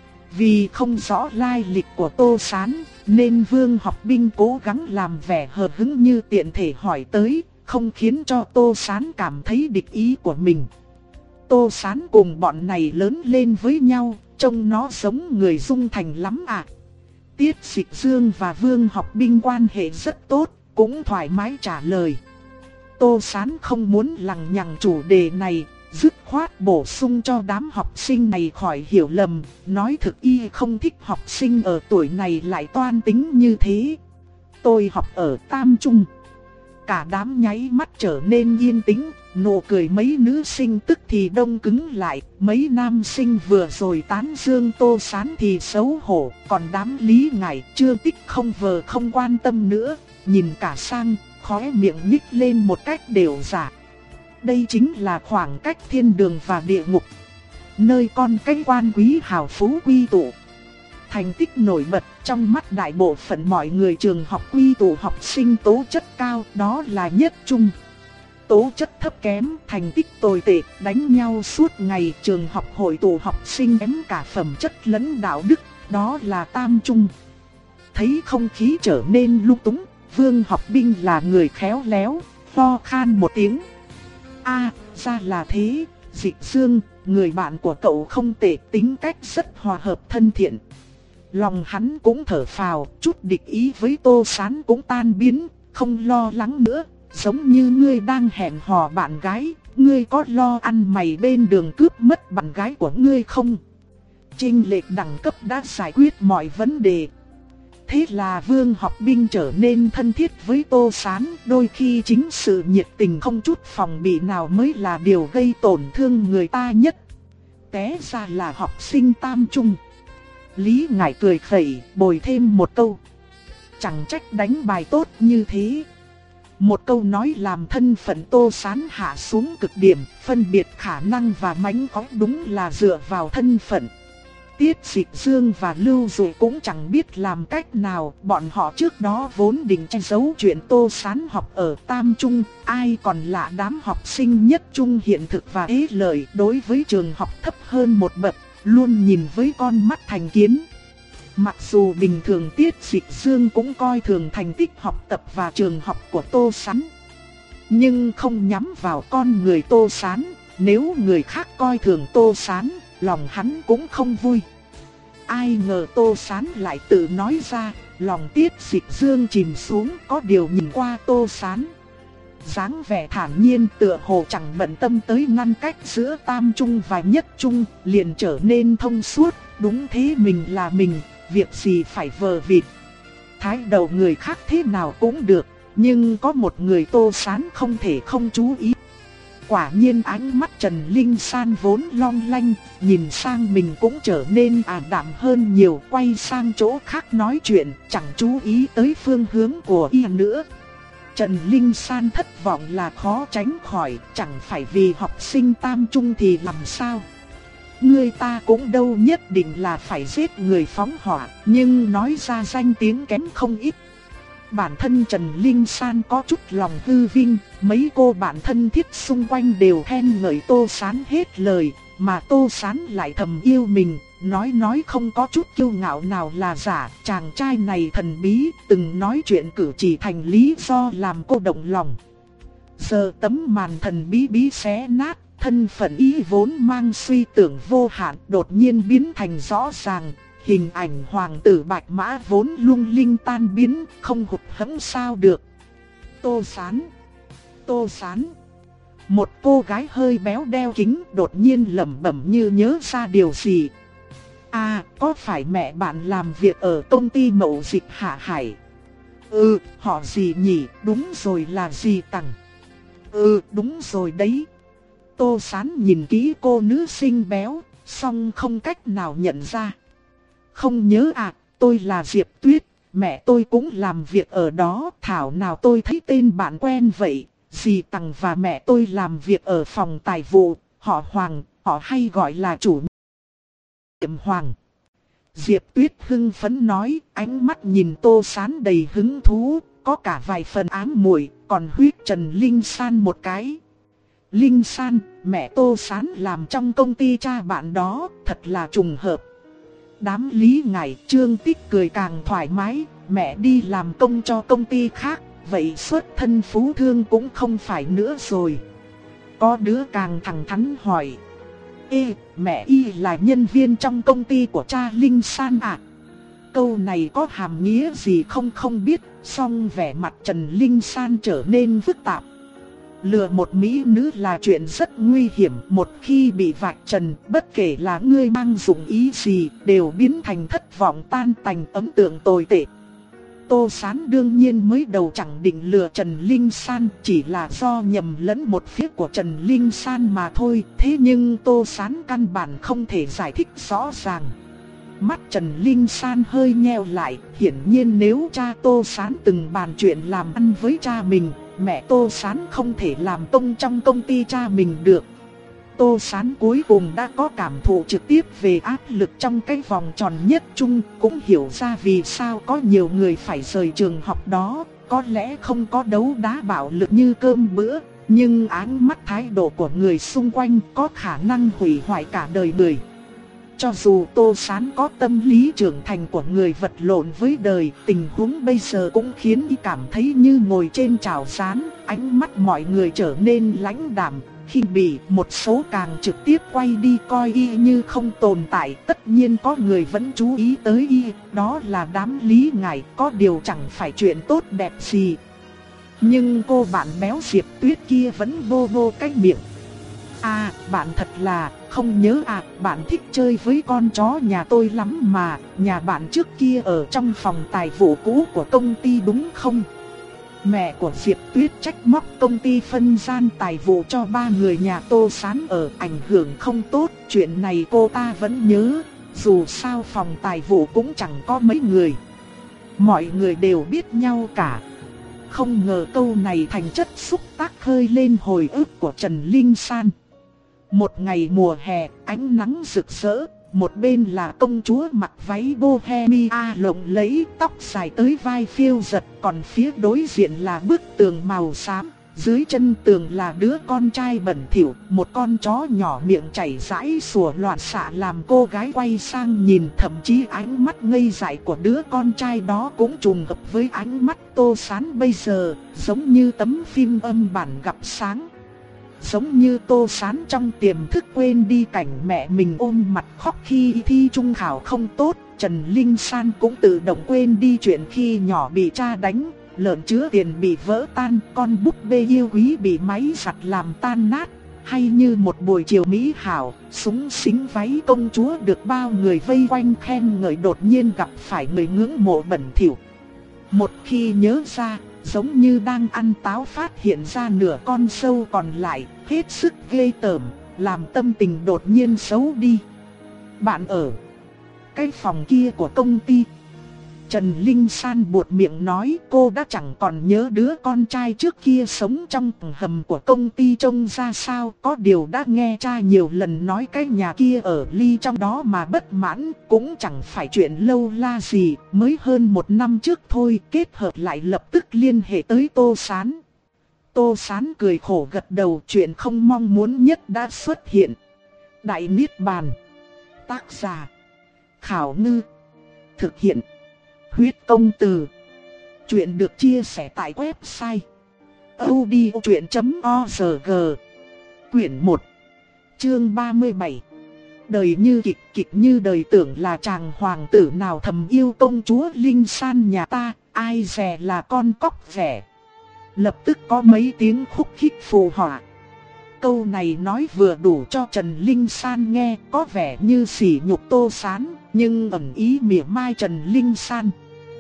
Vì không rõ lai lịch của Tô Sán, nên Vương Học Binh cố gắng làm vẻ hờ hững như tiện thể hỏi tới, không khiến cho Tô Sán cảm thấy địch ý của mình. Tô Sán cùng bọn này lớn lên với nhau, trông nó giống người Dung Thành lắm à. Tiết Dịch Dương và Vương Học Binh quan hệ rất tốt, cũng thoải mái trả lời. Tô Sán không muốn lằng nhằng chủ đề này, dứt khoát bổ sung cho đám học sinh này khỏi hiểu lầm, nói thực y không thích học sinh ở tuổi này lại toan tính như thế. Tôi học ở Tam Trung. Cả đám nháy mắt trở nên yên tĩnh, nụ cười mấy nữ sinh tức thì đông cứng lại, mấy nam sinh vừa rồi tán dương Tô Sán thì xấu hổ, còn đám Lý Ngải chưa tích không vờ không quan tâm nữa, nhìn cả sang, khóe miệng nhích lên một cách đều giả. Đây chính là khoảng cách thiên đường và địa ngục, nơi con cái quan quý hào phú quy tụ. Thành tích nổi bật trong mắt đại bộ phận mọi người trường học quy tụ học sinh tố chất cao, đó là nhất trung. Tố chất thấp kém, thành tích tồi tệ, đánh nhau suốt ngày, trường học hội tụ học sinh kém cả phẩm chất lẫn đạo đức, đó là tam trung. Thấy không khí trở nên lung túng, Vương Học Binh là người khéo léo, ho khan một tiếng. A, ra là thế, Dịch Dương, người bạn của cậu không tệ, tính cách rất hòa hợp thân thiện. Lòng hắn cũng thở phào, chút địch ý với Tô Sán cũng tan biến, không lo lắng nữa. Giống như ngươi đang hẹn hò bạn gái, ngươi có lo ăn mày bên đường cướp mất bạn gái của ngươi không? Chênh lệch đẳng cấp đã giải quyết mọi vấn đề. Thế là Vương Học Binh trở nên thân thiết với Tô Sán, đôi khi chính sự nhiệt tình không chút phòng bị nào mới là điều gây tổn thương người ta nhất. Té ra là học sinh tam trung. Lý Ngải cười khẩy, bồi thêm một câu. Chẳng trách đánh bài tốt như thế. Một câu nói làm thân phận Tô Sán hạ xuống cực điểm, phân biệt khả năng và mánh khóe đúng là dựa vào thân phận. Tiết Dịch Dương và Lưu Dụ cũng chẳng biết làm cách nào, bọn họ trước đó vốn định che giấu chuyện Tô Sán học ở Tam Trung, ai còn lạ đám học sinh nhất trung hiện thực và ế lợi đối với trường học thấp hơn một bậc, luôn nhìn với con mắt thành kiến. Mặc dù bình thường Tiết Dịch Dương cũng coi thường thành tích học tập và trường học của Tô Sán, nhưng không nhắm vào con người Tô Sán, nếu người khác coi thường Tô Sán, lòng hắn cũng không vui. Ai ngờ Tô Sán lại tự nói ra, lòng Tiết Dịch Dương chìm xuống, có điều nhìn qua Tô Sán, dáng vẻ thản nhiên tựa hồ chẳng bận tâm tới ngăn cách giữa Tam Trung và Nhất Trung, liền trở nên thông suốt, đúng thế mình là mình, việc gì phải vờ vịt. Thái độ người khác thế nào cũng được, nhưng có một người Tô Sán không thể không chú ý. Quả nhiên ánh mắt Trần Linh San vốn long lanh, nhìn sang mình cũng trở nên ảm đạm hơn nhiều, quay sang chỗ khác nói chuyện, chẳng chú ý tới phương hướng của y nữa. Trần Linh San thất vọng là khó tránh khỏi, chẳng phải vì học sinh Tam Trung thì làm sao. Người ta cũng đâu nhất định là phải giết người phóng hỏa, nhưng nói ra danh tiếng kém không ít. Bản thân Trần Linh San có chút lòng hư vinh, mấy cô bạn thân thiết xung quanh đều khen ngợi Tô Sán hết lời, mà Tô Sán lại thầm yêu mình, nói nói không có chút kiêu ngạo nào là giả. Chàng trai này thần bí, từng nói chuyện cử chỉ thành lý do làm cô động lòng. Giờ tấm màn thần bí bí xé nát, thân phận ý vốn mang suy tưởng vô hạn đột nhiên biến thành rõ ràng. Hình ảnh hoàng tử Bạch Mã vốn lung linh tan biến, không hụt hẫng sao được. Tô Sán, Tô Sán, Một cô gái hơi béo đeo kính đột nhiên lẩm bẩm như nhớ ra điều gì. À, có phải mẹ bạn làm việc ở công ty mậu dịch Hạ Hải? Ừ, họ gì nhỉ? Đúng rồi, là dì Tằng. Ừ, đúng rồi đấy. Tô Sán nhìn kỹ cô nữ xinh béo, song không cách nào nhận ra. Không nhớ à, tôi là Diệp Tuyết, mẹ tôi cũng làm việc ở đó. Thảo nào tôi thấy tên bạn quen vậy. Dì Tằng và mẹ tôi làm việc ở phòng tài vụ, họ Hoàng, họ hay gọi là chủ nhiệm Hoàng. Diệp Tuyết hưng phấn nói, ánh mắt nhìn Tô Sán đầy hứng thú, có cả vài phần ám muội, còn huyết Trần Linh San một cái. Linh San, mẹ Tô Sán làm trong công ty cha bạn đó, thật là trùng hợp. Đám lý ngải Trương Tích cười càng thoải mái, mẹ đi làm công cho công ty khác, vậy xuất thân phú thương cũng không phải nữa rồi. Có đứa càng thẳng thắn hỏi, ê, mẹ y là nhân viên trong công ty của cha Linh San à? Câu này có hàm nghĩa gì không không biết, song vẻ mặt Trần Linh San trở nên phức tạp. Lừa một mỹ nữ là chuyện rất nguy hiểm, một khi bị vạch trần, bất kể là ngươi mang dụng ý gì, đều biến thành thất vọng tan tành, ấn tượng tồi tệ. Tô Sán đương nhiên mới đầu chẳng định lừa Trần Linh San, chỉ là do nhầm lẫn một phía của Trần Linh San mà thôi. Thế nhưng Tô Sán căn bản không thể giải thích rõ ràng. Mắt Trần Linh San hơi nheo lại, hiển nhiên nếu cha Tô Sán từng bàn chuyện làm ăn với cha mình, mẹ Tô Sán không thể làm công trong công ty cha mình được. Tô Sán cuối cùng đã có cảm thụ trực tiếp về áp lực trong cái vòng tròn nhất trung, cũng hiểu ra vì sao có nhiều người phải rời trường học đó. Có lẽ không có đấu đá bạo lực như cơm bữa, nhưng ánh mắt thái độ của người xung quanh có khả năng hủy hoại cả đời người. Cho dù Tô Sán có tâm lý trưởng thành của người vật lộn với đời, tình huống bây giờ cũng khiến y cảm thấy như ngồi trên chảo rán, ánh mắt mọi người trở nên lãnh đạm. Khi bị một số càng trực tiếp quay đi coi y như không tồn tại, tất nhiên có người vẫn chú ý tới y, đó là đám lý ngải, có điều chẳng phải chuyện tốt đẹp gì. Nhưng cô bạn béo Diệp Tuyết kia vẫn bô bô cái miệng. À, bạn thật là, không nhớ à, bạn thích chơi với con chó nhà tôi lắm mà, nhà bạn trước kia ở trong phòng tài vụ cũ của công ty đúng không? Mẹ của Diệp Tuyết trách móc công ty phân gian tài vụ cho ba người nhà Tô Sán ở, ảnh hưởng không tốt, chuyện này cô ta vẫn nhớ, dù sao phòng tài vụ cũng chẳng có mấy người. Mọi người đều biết nhau cả. Không ngờ câu này thành chất xúc tác khơi lên hồi ức của Trần Linh San. Một ngày mùa hè, ánh nắng rực rỡ, một bên là công chúa mặc váy bohemia lộng lẫy, tóc dài tới vai phiêu giật, còn phía đối diện là bức tường màu xám, dưới chân tường là đứa con trai bẩn thỉu, một con chó nhỏ miệng chảy rãi sủa loạn xạ làm cô gái quay sang nhìn, thậm chí ánh mắt ngây dại của đứa con trai đó cũng trùng hợp với ánh mắt Tô Sán bây giờ, giống như tấm phim âm bản gặp sáng. Giống như Tô Sán trong tiềm thức quên đi cảnh mẹ mình ôm mặt khóc khi thi trung khảo không tốt, Trần Linh San cũng tự động quên đi chuyện khi nhỏ bị cha đánh, lợn chứa tiền bị vỡ tan, con búp bê yêu quý bị máy giặt làm tan nát, hay như một buổi chiều mỹ hảo, súng xính váy công chúa được bao người vây quanh khen ngợi đột nhiên gặp phải người ngưỡng mộ bẩn thỉu. Một khi nhớ ra, giống như đang ăn táo phát hiện ra nửa con sâu còn lại, hết sức ghê tởm, làm tâm tình đột nhiên xấu đi. Bạn ở cái phòng kia của công ty. Trần Linh San buột miệng nói, cô đã chẳng còn nhớ đứa con trai trước kia sống trong tầng hầm của công ty trông ra sao. Có điều đã nghe cha nhiều lần nói cái nhà kia ở ly trong đó mà bất mãn, cũng chẳng phải chuyện lâu la gì. Mới hơn một năm trước thôi, kết hợp lại lập tức liên hệ tới Tô Sán. Tô Sán cười khổ gật đầu, chuyện không mong muốn nhất đã xuất hiện. Đại Niết Bàn. Tác giả Khảo Ngư. Thực hiện Huyết Công Từ. Chuyện được chia sẻ tại website audiochuyện chấm org. Quyển một, chương ba mươi bảy. Đời như kịch, kịch như đời, tưởng là chàng hoàng tử nào thầm yêu công chúa Linh San nhà ta, ai dè là con cóc ghẻ. Lập tức có mấy tiếng khúc khích phù họa. Câu này nói vừa đủ cho Trần Linh San nghe, có vẻ như sỉ nhục Tô Sán, nhưng ẩn ý mỉa mai Trần Linh San.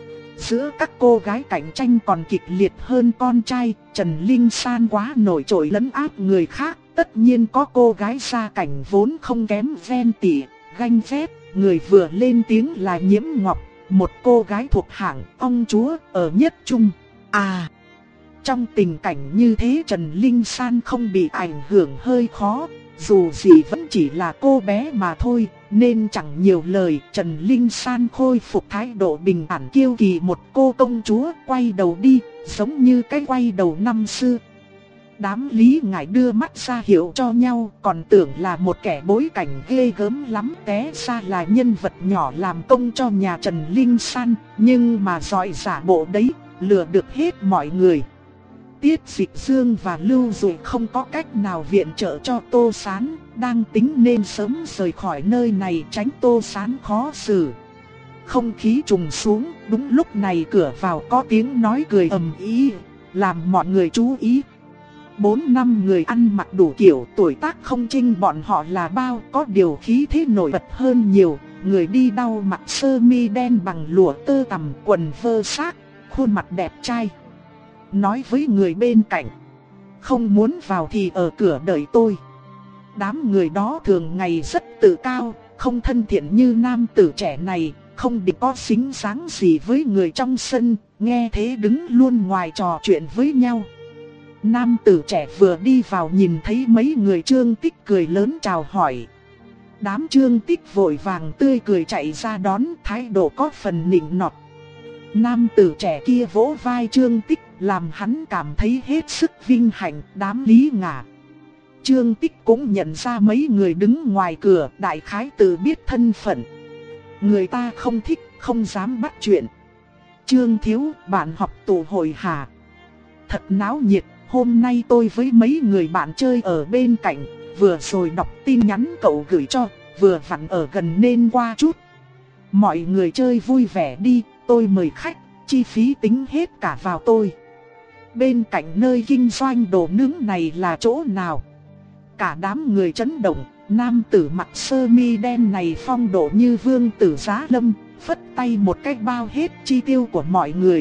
Giữa các cô gái cạnh tranh còn kịch liệt hơn con trai, Trần Linh San quá nổi trội lấn áp người khác. Tất nhiên có cô gái gia cảnh vốn không kém ven tỉ, ganh ghét. Người vừa lên tiếng là Nhiễm Ngọc, một cô gái thuộc hạng ông chúa ở nhất trung. À, trong tình cảnh như thế Trần Linh San không bị ảnh hưởng hơi khó. Dù gì vẫn chỉ là cô bé mà thôi, nên chẳng nhiều lời. Trần Linh San khôi phục thái độ bình thản kiêu kỳ một cô công chúa, quay đầu đi, giống như cái quay đầu năm xưa. Đám Lý Ngải đưa mắt ra hiệu cho nhau, còn tưởng là một kẻ bối cảnh ghê gớm lắm, té ra là nhân vật nhỏ làm công cho nhà Trần Linh San, nhưng mà giỏi giả bộ đấy, lừa được hết mọi người. Tiết Dịch Dương và Lưu Dụ không có cách nào viện trợ cho Tô Sán, đang tính nên sớm rời khỏi nơi này tránh Tô Sán khó xử. Không khí trùng xuống, đúng lúc này cửa vào có tiếng nói cười ầm ĩ, làm mọi người chú ý. Bốn năm người ăn mặc đủ kiểu, tuổi tác không chênh bọn họ là bao, có điều khí thế nổi bật hơn nhiều. Người đi đau mặc sơ mi đen bằng lụa tơ tằm, quần vơ xác, khuôn mặt đẹp trai. Nói với người bên cạnh, không muốn vào thì ở cửa đợi tôi. Đám người đó thường ngày rất tự cao, không thân thiện như nam tử trẻ này, không định có xính dáng gì với người trong sân, nghe thế đứng luôn ngoài trò chuyện với nhau. Nam tử trẻ vừa đi vào nhìn thấy mấy người Trương Tích cười lớn chào hỏi. Đám Trương Tích vội vàng tươi cười chạy ra đón, thái độ có phần nịnh nọt. Nam tử trẻ kia vỗ vai Trương Tích, làm hắn cảm thấy hết sức vinh hạnh. Đám Lý Ngả, Trương Tích cũng nhận ra mấy người đứng ngoài cửa, đại khái tự biết thân phận. Người ta không thích, không dám bắt chuyện. Trương thiếu, bạn học tụ hội hả? Thật náo nhiệt. Hôm nay tôi với mấy người bạn chơi ở bên cạnh, vừa rồi đọc tin nhắn cậu gửi cho, vừa vặn ở gần nên qua chút. Mọi người chơi vui vẻ đi, tôi mời khách, chi phí tính hết cả vào tôi. Bên cạnh nơi kinh doanh đồ nướng này là chỗ nào? Cả đám người chấn động, nam tử mặc sơ mi đen này phong độ như vương tử giá lâm, phất tay một cách bao hết chi tiêu của mọi người.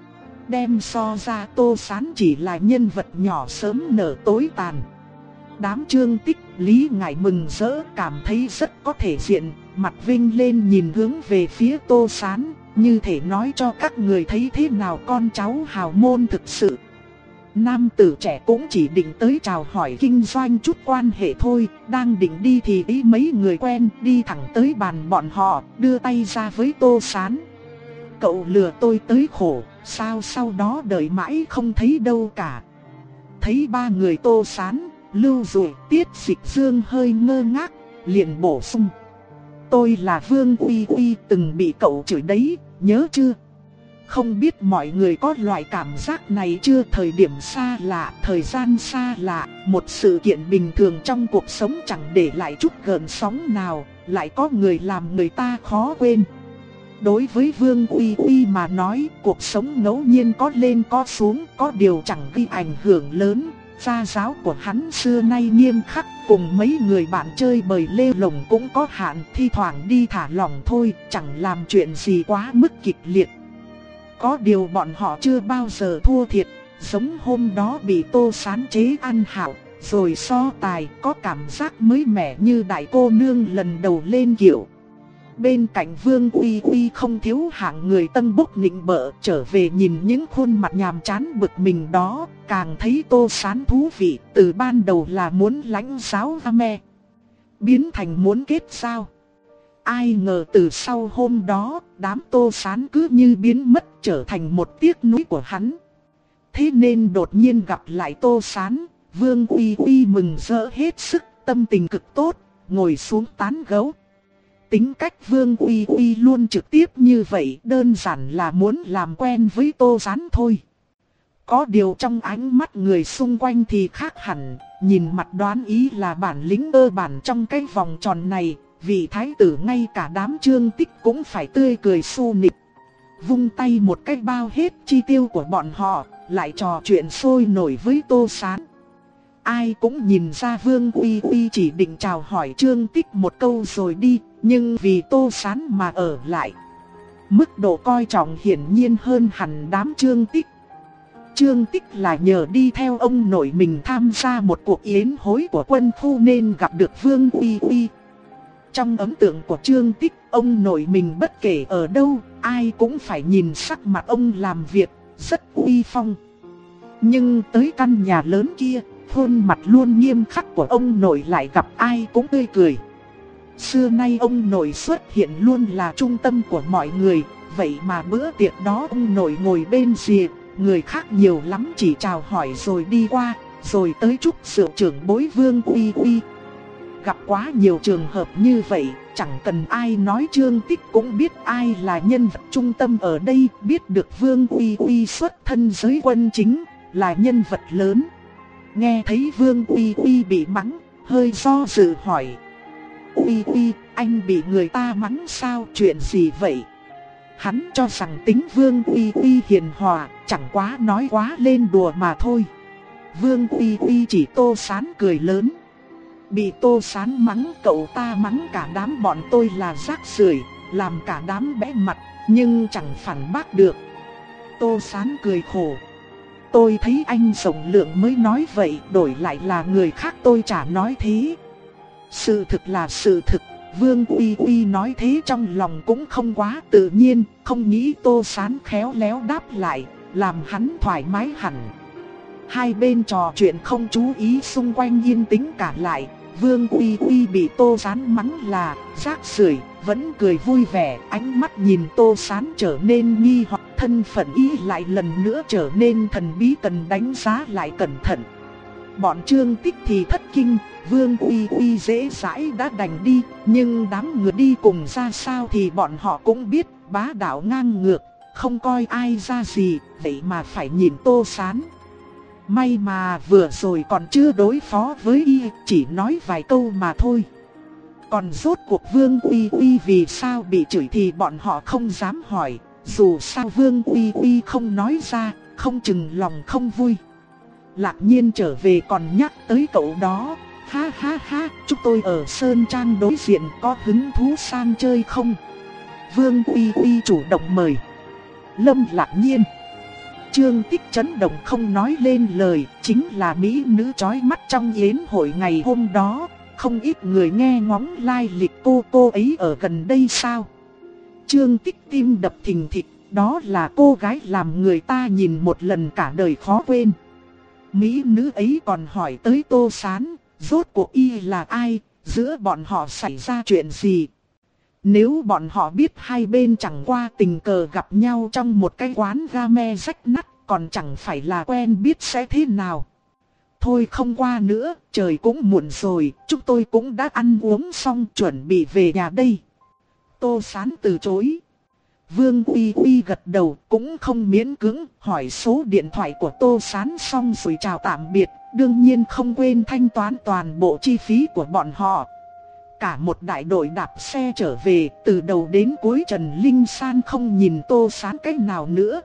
Đem so ra Tô Sán chỉ là nhân vật nhỏ sớm nở tối tàn. Đám Trương Tích, Lý Ngải mừng rỡ, cảm thấy rất có thể diện, mặt vinh lên nhìn hướng về phía Tô Sán, như thể nói cho các người thấy thế nào con cháu hào môn thực sự. Nam tử trẻ cũng chỉ định tới chào hỏi kinh doanh chút quan hệ thôi, đang định đi thì ý mấy người quen đi thẳng tới bàn bọn họ, đưa tay ra với Tô Sán. Cậu lừa tôi tới khổ, sao sau đó đợi mãi không thấy đâu cả. Thấy ba người Tô Sán, Lưu Dụ, Tiết Dịch Dương hơi ngơ ngác, liền bổ sung. Tôi là Vương Uy Uy, từng bị cậu chửi đấy, nhớ chưa? Không biết mọi người có loại cảm giác này chưa? Thời điểm xa lạ, thời gian xa lạ, một sự kiện bình thường trong cuộc sống chẳng để lại chút gợn sóng nào, lại có người làm người ta khó quên. Đối với Vương Uy Uy mà nói, cuộc sống ngẫu nhiên có lên có xuống, có điều chẳng gây ảnh hưởng lớn. Gia giáo của hắn xưa nay nghiêm khắc, cùng mấy người bạn chơi bời lêu lồng cũng có hạn, thi thoảng đi thả lỏng thôi, chẳng làm chuyện gì quá mức kịch liệt. Có điều bọn họ chưa bao giờ thua thiệt, giống hôm đó bị Tô Sán chế ăn hảo, rồi so tài, có cảm giác mới mẻ như đại cô nương lần đầu lên kiệu. Bên cạnh Vương Uy Uy không thiếu hạng người tân bốc nịnh bợ, trở về nhìn những khuôn mặt nhàm chán bực mình đó, càng thấy Tô Sán thú vị. Từ ban đầu là muốn lãnh giáo Ame, biến thành muốn kết giao. Ai ngờ từ sau hôm đó, đám Tô Sán cứ như biến mất, trở thành một tiếc nuối của hắn. Thế nên đột nhiên gặp lại Tô Sán, Vương Uy Uy mừng rỡ hết sức, tâm tình cực tốt, ngồi xuống tán gẫu. Tính cách Vương Uy Uy luôn trực tiếp như vậy, đơn giản là muốn làm quen với Tô Sán thôi. Có điều trong ánh mắt người xung quanh thì khác hẳn, nhìn mặt đoán ý là bản lĩnh cơ bản trong cái vòng tròn này, vị thái tử ngay cả đám Trương Tích cũng phải tươi cười xu nịnh. Vung tay một cách bao hết chi tiêu của bọn họ, lại trò chuyện sôi nổi với Tô Sán. ai cũng nhìn ra Vương Uy Uy chỉ định chào hỏi Trương Tích một câu rồi đi, nhưng vì Tô Sán mà ở lại. Mức độ coi trọng hiển nhiên hơn hẳn đám Trương Tích. Trương Tích là nhờ đi theo ông nội mình tham gia một cuộc yến hối của quân khu nên gặp được Vương Uy Uy. Trong ấn tượng của Trương Tích, ông nội mình bất kể ở đâu, ai cũng phải nhìn sắc mặt ông làm việc, rất uy phong. Nhưng tới căn nhà lớn kia, khuôn mặt luôn nghiêm khắc của ông nội lại gặp ai cũng tươi cười. Xưa nay ông nội xuất hiện luôn là trung tâm của mọi người, vậy mà bữa tiệc đó ông nội ngồi bên rìa, người khác nhiều lắm chỉ chào hỏi rồi đi qua, rồi tới chúc rượu trưởng bối Vương Uy Uy. Gặp quá nhiều trường hợp như vậy, chẳng cần ai nói Trương Tích cũng biết ai là nhân vật trung tâm ở đây, biết được Vương Uy Uy xuất thân giới quân chính, là nhân vật lớn. Nghe thấy Vương Uy Uy bị mắng, hơi do dự hỏi: Uy Uy, anh bị người ta mắng sao, chuyện gì vậy? Hắn cho rằng tính Vương Uy Uy hiền hòa, chẳng quá nói quá lên đùa mà thôi. Vương Uy Uy chỉ Tô Sán cười lớn: bị Tô Sán mắng, cậu ta mắng cả đám bọn tôi là rác rưởi, làm cả đám bẽ mặt, nhưng chẳng phản bác được. Tô Sán cười khổ: tôi thấy anh rộng lượng mới nói vậy, đổi lại là người khác tôi chả nói thế. Sự thực là sự thực, Vương Uy Uy nói thế trong lòng cũng không quá tự nhiên, không nghĩ Tô Sán khéo léo đáp lại, làm hắn thoải mái hẳn. Hai bên trò chuyện không chú ý xung quanh yên tĩnh cả lại. Vương Uy Uy bị Tô Sán mắng là rác rưởi, vẫn cười vui vẻ, ánh mắt nhìn Tô Sán trở nên nghi hoặc, thân phận y lại lần nữa trở nên thần bí, cần đánh giá lại cẩn thận. Bọn Trương Tích thì thất kinh, Vương Uy Uy dễ dãi đã đành đi, nhưng đám người đi cùng ra sao thì bọn họ cũng biết, bá đạo ngang ngược, không coi ai ra gì, vậy mà phải nhìn Tô Sán. May mà vừa rồi còn chưa đối phó với y, chỉ nói vài câu mà thôi. Còn rốt cuộc Vương Uy Uy vì sao bị chửi thì bọn họ không dám hỏi, dù sao Vương Uy Uy không nói ra, không chừng lòng không vui. Lạc Nhiên trở về còn nhắc tới cậu đó: ha ha ha, chúng tôi ở Sơn Trang đối diện, có hứng thú sang chơi không? Vương Uy Uy chủ động mời. Lâm Lạc Nhiên. Trương Tích chấn động không nói lên lời, chính là mỹ nữ chói mắt trong yến hội ngày hôm đó. Không ít người nghe ngóng lai lịch cô cô ấy ở gần đây sao? Trương Tích tim đập thình thịch, đó là cô gái làm người ta nhìn một lần cả đời khó quên. Mỹ nữ ấy còn hỏi tới Tô Sán, rốt cuộc y là ai, giữa bọn họ xảy ra chuyện gì? Nếu bọn họ biết hai bên chẳng qua tình cờ gặp nhau trong một cái quán game rách nát, còn chẳng phải là quen biết sẽ thế nào? Thôi không qua nữa, trời cũng muộn rồi, chúng tôi cũng đã ăn uống xong chuẩn bị về nhà đây. Tô Sán từ chối. Vương Uy Uy gật đầu, cũng không miễn cưỡng, hỏi số điện thoại của Tô Sán xong rồi chào tạm biệt, đương nhiên không quên thanh toán toàn bộ chi phí của bọn họ. Cả một đại đội đạp xe trở về, từ đầu đến cuối Trần Linh San không nhìn Tô Sán cách nào nữa.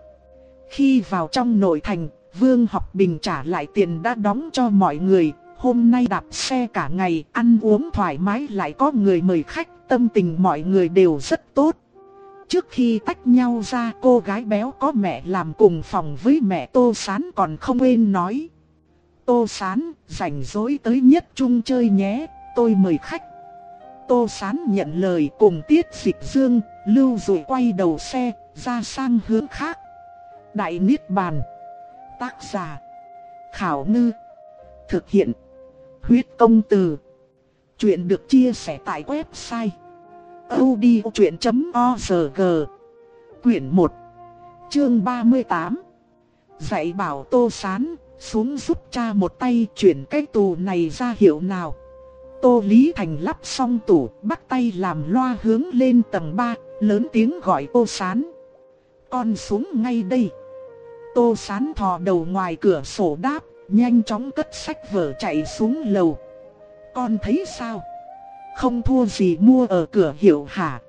Khi vào trong nội thành, Vương Học Bình trả lại tiền đã đóng cho mọi người. Hôm nay đạp xe cả ngày, ăn uống thoải mái, lại có người mời khách, tâm tình mọi người đều rất tốt. Trước khi tách nhau ra, cô gái béo có mẹ làm cùng phòng với mẹ Tô Sán còn không quên nói: Tô Sán, rảnh rỗi tới Nhất Trung chơi nhé, tôi mời khách. Tô Sán nhận lời cùng Tiết Dịch Dương, Lưu rồi quay đầu xe, ra sang hướng khác. Đại Niết Bàn. Tác giả: Khảo Ngư. Thực hiện: Huyết Công Từ. Chuyện được chia sẻ tại website audiochuyện chấm org. Quyển một, chương ba mươi tám. Dạy bảo Tô Sán, xuống giúp cha một tay chuyển cái tù này ra hiệu nào. Tô Lý Thành lắp xong tủ, bắt tay làm loa hướng lên tầng ba, lớn tiếng gọi Tô Sán. Con xuống ngay đây. Tô Sán thò đầu ngoài cửa sổ đáp, nhanh chóng cất sách vở chạy xuống lầu. Con thấy sao? Không thua gì mua ở cửa hiệu hả?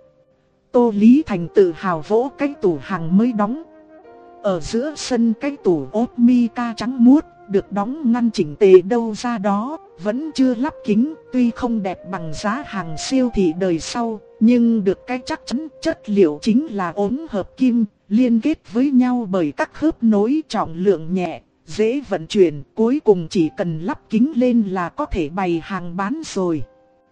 Tô Lý Thành tự hào vỗ cái tủ hàng mới đóng. Ở giữa sân cái tủ ốp mica trắng muốt, được đóng ngăn chỉnh tề đâu ra đó, vẫn chưa lắp kính, tuy không đẹp bằng giá hàng siêu thị đời sau, nhưng được cái chắc chắn chất liệu chính là ốm hợp kim, liên kết với nhau bởi các khớp nối, trọng lượng nhẹ, dễ vận chuyển, cuối cùng chỉ cần lắp kính lên là có thể bày hàng bán rồi.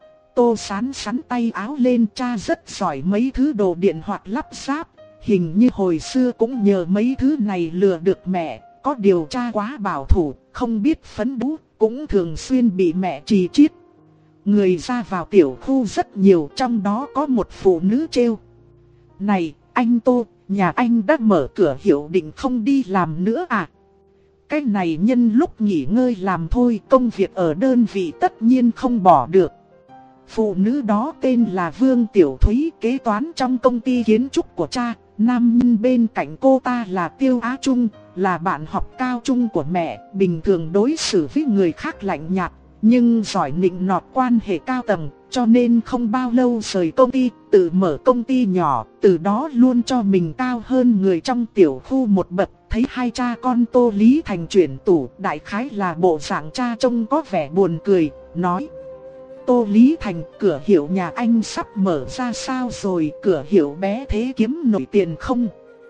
Tô Sán sắn tay áo lên, cha rất giỏi mấy thứ đồ điện hoặc lắp ráp, hình như hồi xưa cũng nhờ mấy thứ này lừa được mẹ, có điều cha quá bảo thủ, không biết phấn đấu, cũng thường xuyên bị mẹ trì chiết. Người ra vào tiểu khu rất nhiều, trong đó có một phụ nữ trêu: "Này, anh Tô, nhà anh đã mở cửa hiệu định không đi làm nữa à? Cái này nhân lúc nghỉ ngơi làm thôi, công việc ở đơn vị tất nhiên không bỏ được." Phụ nữ đó tên là Vương Tiểu Thúy, kế toán trong công ty kiến trúc của cha. Nam nhân bên cạnh cô ta là Tiêu Á Trung, là bạn học cao trung của mẹ, bình thường đối xử với người khác lạnh nhạt, nhưng giỏi nịnh nọt quan hệ cao tầng, cho nên không bao lâu rời công ty, tự mở công ty nhỏ, từ đó luôn cho mình cao hơn người trong tiểu khu một bậc. Thấy hai cha con Tô Lý Thành chuyển tủ, đại khái là bộ dạng cha trông có vẻ buồn cười, nói: "Tô Lý Thành, cửa hiệu nhà anh sắp mở ra sao rồi, cửa hiệu bé thế kiếm nổi tiền không?"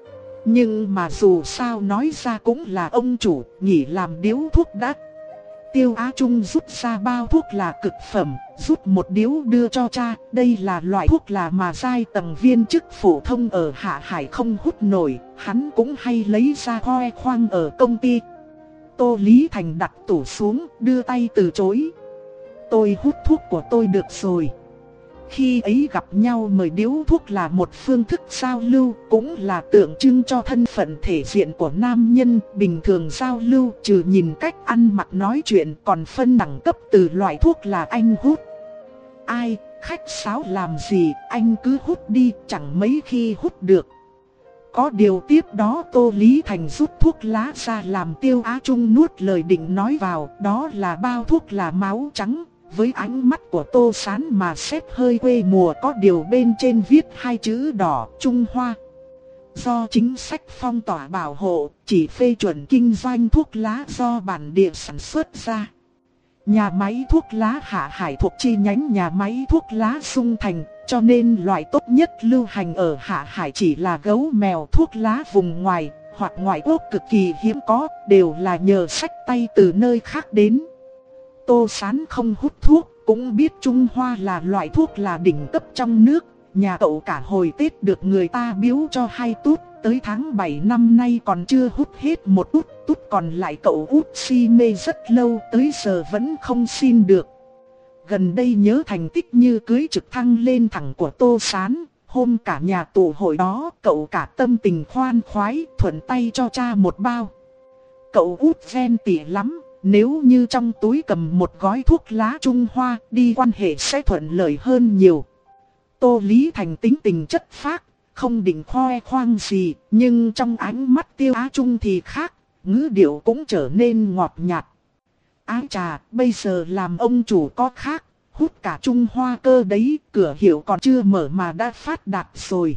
Nhưng mà dù sao nói ra cũng là ông chủ, nghỉ làm điếu thuốc đã. Tiêu Á Trung rút ra bao thuốc là cực phẩm, rút một điếu đưa cho cha. Đây là loại thuốc là mà giai tầng viên chức phổ thông ở Hạ Hải không hút nổi, hắn cũng hay lấy ra khoe khoang ở công ty. Tô Lý Thành đặt tủ xuống, đưa tay từ chối: "Tôi hút thuốc của tôi được rồi." Khi ấy gặp nhau mời điếu thuốc là một phương thức giao lưu, cũng là tượng trưng cho thân phận thể diện của nam nhân. Bình thường giao lưu trừ nhìn cách ăn mặc nói chuyện còn phân đẳng cấp từ loại thuốc là anh hút. "Ai, khách sáo làm gì, anh cứ hút đi, chẳng mấy khi hút được." Có điều tiếp đó Tô Lý Thành rút thuốc lá ra làm Tiêu Á Trung nuốt lời định nói vào, đó là bao thuốc là máu trắng. Với ánh mắt của Tô Sán mà xét hơi quê mùa, có điều bên trên viết hai chữ đỏ Trung Hoa. Do chính sách phong tỏa bảo hộ, chỉ phê chuẩn kinh doanh thuốc lá do bản địa sản xuất ra. Nhà máy thuốc lá Hạ Hải thuộc chi nhánh nhà máy thuốc lá Dung Thành, cho nên loại tốt nhất lưu hành ở Hạ Hải chỉ là gấu mèo. Thuốc lá vùng ngoài hoặc ngoại quốc cực kỳ hiếm có, đều là nhờ xách tay từ nơi khác đến. Tô Sán không hút thuốc, cũng biết Trung Hoa là loại thuốc là đỉnh cấp trong nước. Nhà cậu cả hồi Tết được người ta biếu cho hai tút, tới tháng bảy năm nay còn chưa hút hết một tút, tút còn lại cậu út si mê rất lâu, tới giờ vẫn không xin được. Gần đây nhớ thành tích như cưới trực thăng lên thẳng của Tô Sán, hôm cả nhà tụ hội đó, cậu cả tâm tình khoan khoái, thuận tay cho cha một bao. Cậu út ven tỉ lắm. Nếu như trong túi cầm một gói thuốc lá Trung Hoa, đi quan hệ sẽ thuận lợi hơn nhiều. Tô Lý Thành tính tình chất phác, không định khoe khoang gì, nhưng trong ánh mắt Tiêu Á Trung thì khác, ngữ điệu cũng trở nên ngọt nhạt. "Ái chà, bây giờ làm ông chủ có khác, hút cả Trung Hoa cơ đấy, cửa hiệu còn chưa mở mà đã phát đạt rồi."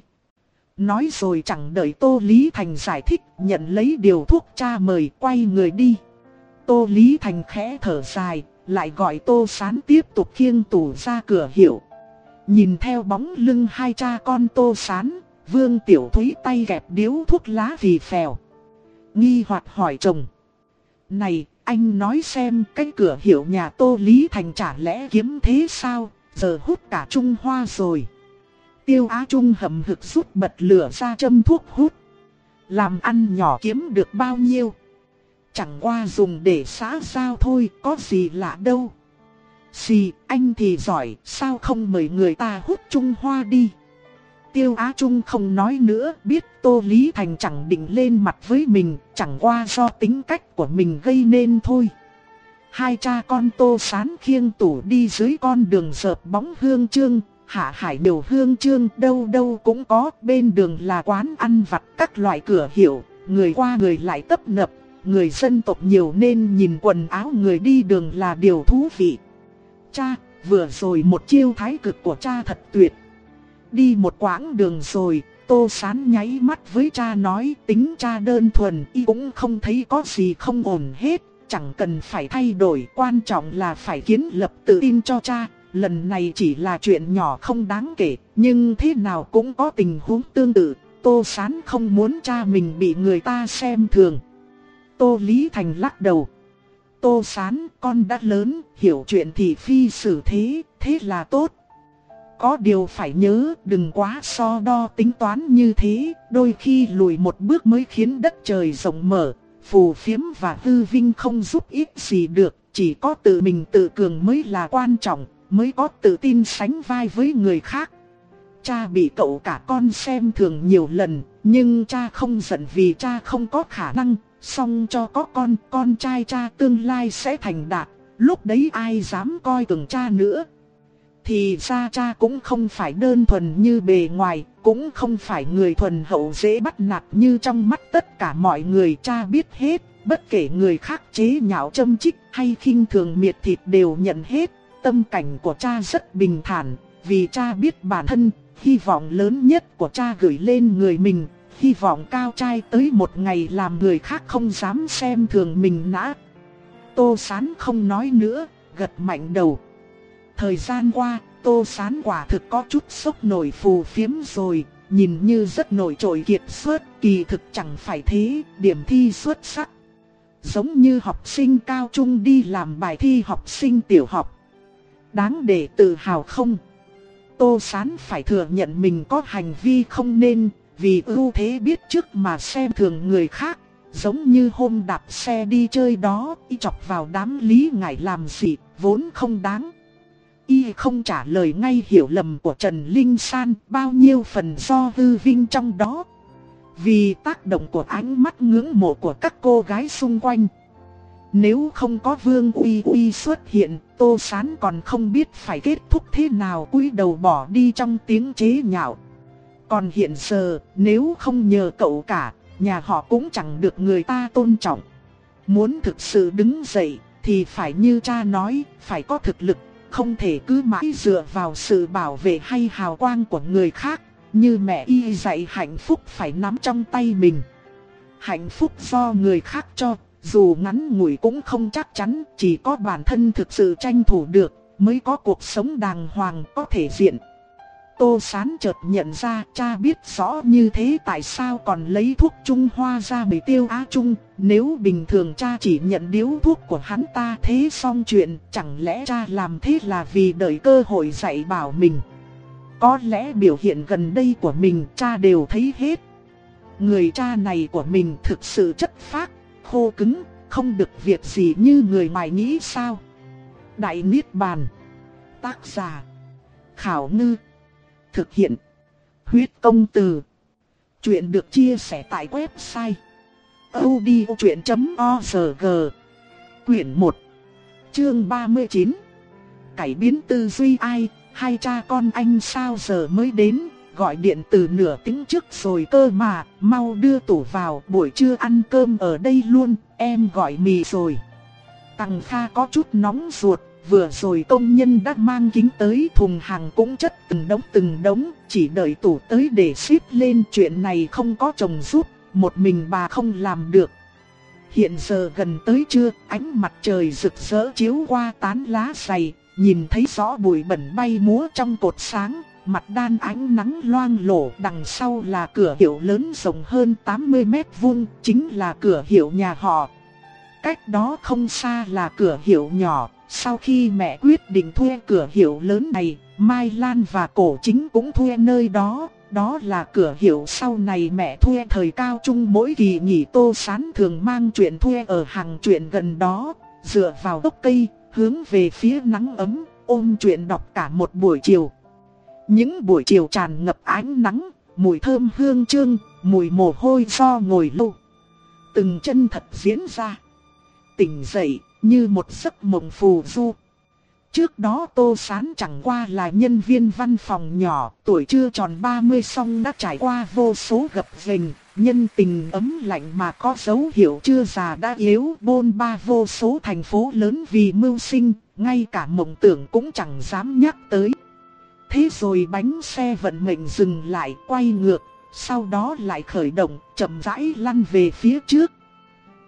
Nói rồi chẳng đợi Tô Lý Thành giải thích, nhận lấy điều thuốc cha mời, quay người đi. Tô Lý Thành khẽ thở dài, lại gọi Tô Sán tiếp tục khiêng tủ ra cửa hiệu. Nhìn theo bóng lưng hai cha con Tô Sán, Vương Tiểu Thúy tay kẹp điếu thuốc lá phì phèo, nghi hoặc hỏi chồng: "Này, anh nói xem, cái cửa hiệu nhà Tô Lý Thành chả lẽ kiếm thế sao, giờ hút cả Trung Hoa rồi." Tiêu Á Trung hậm hực rút bật lửa ra châm thuốc hút. Làm ăn nhỏ kiếm được bao nhiêu, chẳng qua dùng để xã giao thôi, có gì lạ đâu. "Xì, anh thì giỏi, sao không mời người ta hút Trung Hoa đi?" Tiêu Á Trung không nói nữa, biết Tô Lý Thành chẳng định lên mặt với mình, chẳng qua do tính cách của mình gây nên thôi. Hai cha con Tô Sán khiêng tủ đi dưới con đường rợp bóng hương trương. Hạ Hải đều hương trương, đâu đâu cũng có, bên đường là quán ăn vặt, các loại cửa hiệu, người qua người lại tấp nập. Người dân tộc nhiều nên nhìn quần áo người đi đường là điều thú vị. "Cha, vừa rồi một chiêu thái cực của cha thật tuyệt." Đi một quãng đường rồi, Tô Sán nháy mắt với cha nói, tính cha đơn thuần y cũng không thấy có gì không ổn hết. chẳng cần phải thay đổi, quan trọng là phải kiến lập tự tin cho cha. Lần này chỉ là chuyện nhỏ không đáng kể, nhưng thế nào cũng có tình huống tương tự. Tô Sán không muốn cha mình bị người ta xem thường. Tô Lý Thành lắc đầu. Tô Sán, con đã lớn, hiểu chuyện thì phi xử thế, thế là tốt. Có điều phải nhớ, đừng quá so đo tính toán như thế, đôi khi lùi một bước mới khiến đất trời rộng mở. Phù phiếm và hư vinh không giúp ích gì được, chỉ có tự mình tự cường mới là quan trọng, mới có tự tin sánh vai với người khác. Cha bị cậu cả con xem thường nhiều lần, nhưng cha không giận vì cha không có khả năng, song cho có con, con trai cha tương lai sẽ thành đạt, lúc đấy ai dám coi thường cha nữa. Thì ra cha cũng không phải đơn thuần như bề ngoài, cũng không phải người thuần hậu dễ bắt nạt như trong mắt tất cả mọi người. Cha biết hết, bất kể người khác chế nhạo châm chích hay khinh thường miệt thịt đều nhận hết. Tâm cảnh của cha rất bình thản, vì cha biết bản thân, hy vọng lớn nhất của cha gửi lên người mình, hy vọng cao trai tới một ngày làm người khác không dám xem thường mình nữa. Tô Sán không nói nữa, gật mạnh đầu. Thời gian qua, Tô Sán quả thực có chút sốc nổi phù phiếm rồi, nhìn như rất nổi trội kiệt xuất, kỳ thực chẳng phải thế, điểm thi xuất sắc. Giống như học sinh cao trung đi làm bài thi học sinh tiểu học. Đáng để tự hào không? Tô Sán phải thừa nhận mình có hành vi không nên, vì ưu thế biết trước mà xem thường người khác. Giống như hôm đạp xe đi chơi đó, y chọc vào đám Lý Ngải làm gì, vốn không đáng. Y không trả lời ngay hiểu lầm của Trần Linh San, bao nhiêu phần do hư vinh trong đó. Vì tác động của ánh mắt ngưỡng mộ của các cô gái xung quanh. Nếu không có Vương Uy Uy xuất hiện, Tô Sán còn không biết phải kết thúc thế nào, cúi đầu bỏ đi trong tiếng chế nhạo. Còn hiện giờ, nếu không nhờ cậu cả, nhà họ cũng chẳng được người ta tôn trọng. Muốn thực sự đứng dậy, thì phải như cha nói, phải có thực lực. Không thể cứ mãi dựa vào sự bảo vệ hay hào quang của người khác. Như mẹ y dạy, hạnh phúc phải nắm trong tay mình. Hạnh phúc do người khác cho, dù ngắn ngủi cũng không chắc chắn. Chỉ có bản thân thực sự tranh thủ được, mới có cuộc sống đàng hoàng có thể diện. Tô Sán chợt nhận ra cha biết rõ như thế tại sao còn lấy thuốc Trung Hoa ra mời Tiêu Á Trung. Nếu bình thường cha chỉ nhận điếu thuốc của hắn ta thế xong chuyện, chẳng lẽ cha làm thế là vì đợi cơ hội dạy bảo mình. Có lẽ biểu hiện gần đây của mình cha đều thấy hết. Người cha này của mình thực sự chất phác, khô cứng, không được việc gì như người ngoài nghĩ sao. Đại Niết Bàn. Tác giả Khảo Ngư. Thực hiện Huyết Công Từ. Chuyện được chia sẻ tại website audiochuyện chấm org. Quyển một, chương ba mươi chín. Cải biến tư duy ai, hai cha con anh sao giờ mới đến, gọi điện từ nửa tiếng trước rồi cơ mà, mau đưa tủ vào, buổi trưa ăn cơm ở đây luôn, em gọi mì rồi. Tằng Kha có chút nóng ruột. Vừa rồi công nhân đã mang kính tới, thùng hàng cũng chất từng đống từng đống, chỉ đợi tủ tới để ship lên. Chuyện này không có chồng giúp, một mình bà không làm được. Hiện giờ gần tới trưa, ánh mặt trời rực rỡ chiếu qua tán lá dày, nhìn thấy rõ bụi bẩn bay múa trong cột sáng, mặt đan ánh nắng loang lổ. Đằng sau là cửa hiệu lớn rộng hơn tám mươi mét vuông, chính là cửa hiệu nhà họ. Cách đó không xa là cửa hiệu nhỏ. Sau khi mẹ quyết định thuê cửa hiệu lớn này, Mai Lan và Cổ Chính cũng thuê nơi đó. Đó là cửa hiệu sau này mẹ thuê thời cao trung, mỗi kỳ nghỉ Tô Sán thường mang chuyện thuê ở hàng chuyện gần đó. Dựa vào gốc cây, hướng về phía nắng ấm, ôm chuyện đọc cả một buổi chiều. Những buổi chiều tràn ngập ánh nắng, mùi thơm hương chương, mùi mồ hôi do ngồi lâu. Từng chân thật diễn ra. Tỉnh dậy như một giấc mộng phù du. Trước đó Tô Sán chẳng qua là nhân viên văn phòng nhỏ, tuổi chưa tròn ba mươi song đã trải qua vô số gập ghềnh, nhân tình ấm lạnh mà có dấu hiệu chưa già đã yếu, bôn ba vô số thành phố lớn vì mưu sinh, ngay cả mộng tưởng cũng chẳng dám nhắc tới. Thế rồi bánh xe vận mệnh dừng lại, quay ngược, sau đó lại khởi động, chậm rãi lăn về phía trước.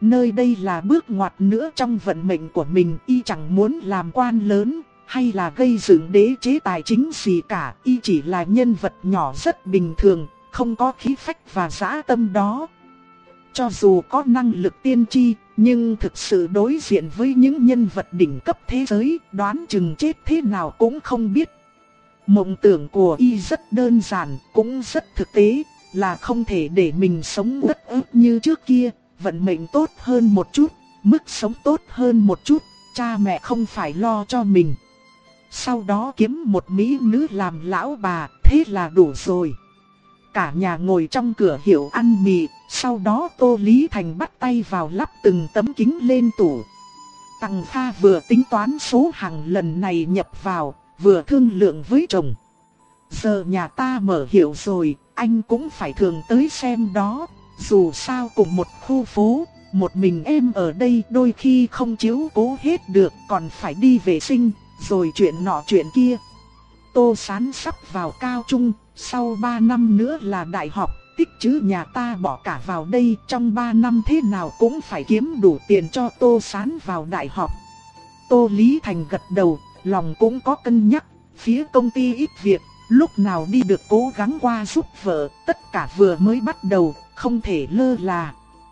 Nơi đây là bước ngoặt nữa trong vận mệnh của mình, y chẳng muốn làm quan lớn, hay là gây dựng đế chế tài chính gì cả, y chỉ là nhân vật nhỏ rất bình thường, không có khí phách và dã tâm đó. Cho dù có năng lực tiên tri, nhưng thực sự đối diện với những nhân vật đỉnh cấp thế giới, đoán chừng chết thế nào cũng không biết. Mộng tưởng của y rất đơn giản, cũng rất thực tế, là không thể để mình sống uất ức như trước kia, vận mệnh tốt hơn một chút, mức sống tốt hơn một chút, cha mẹ không phải lo cho mình. Sau đó kiếm một mỹ nữ làm lão bà, thế là đủ rồi. Cả nhà ngồi trong cửa hiệu ăn mì, sau đó Tô Lý Thành bắt tay vào lắp từng tấm kính lên tủ. Tằng Kha vừa tính toán số hàng lần này nhập vào, vừa thương lượng với chồng. Giờ nhà ta mở hiệu rồi, anh cũng phải thường tới xem đó. Dù sao cùng một khu phố, một mình em ở đây đôi khi không chiếu cố hết được, còn phải đi vệ sinh, rồi chuyện nọ chuyện kia. Tô Sán sắp vào cao trung, sau ba năm nữa là đại học, tích trữ nhà ta bỏ cả vào đây, trong ba năm thế nào cũng phải kiếm đủ tiền cho Tô Sán vào đại học. Tô Lý Thành gật đầu, lòng cũng có cân nhắc, phía công ty ít việc, lúc nào đi được cố gắng qua giúp vợ, tất cả vừa mới bắt đầu, không thể lơ là.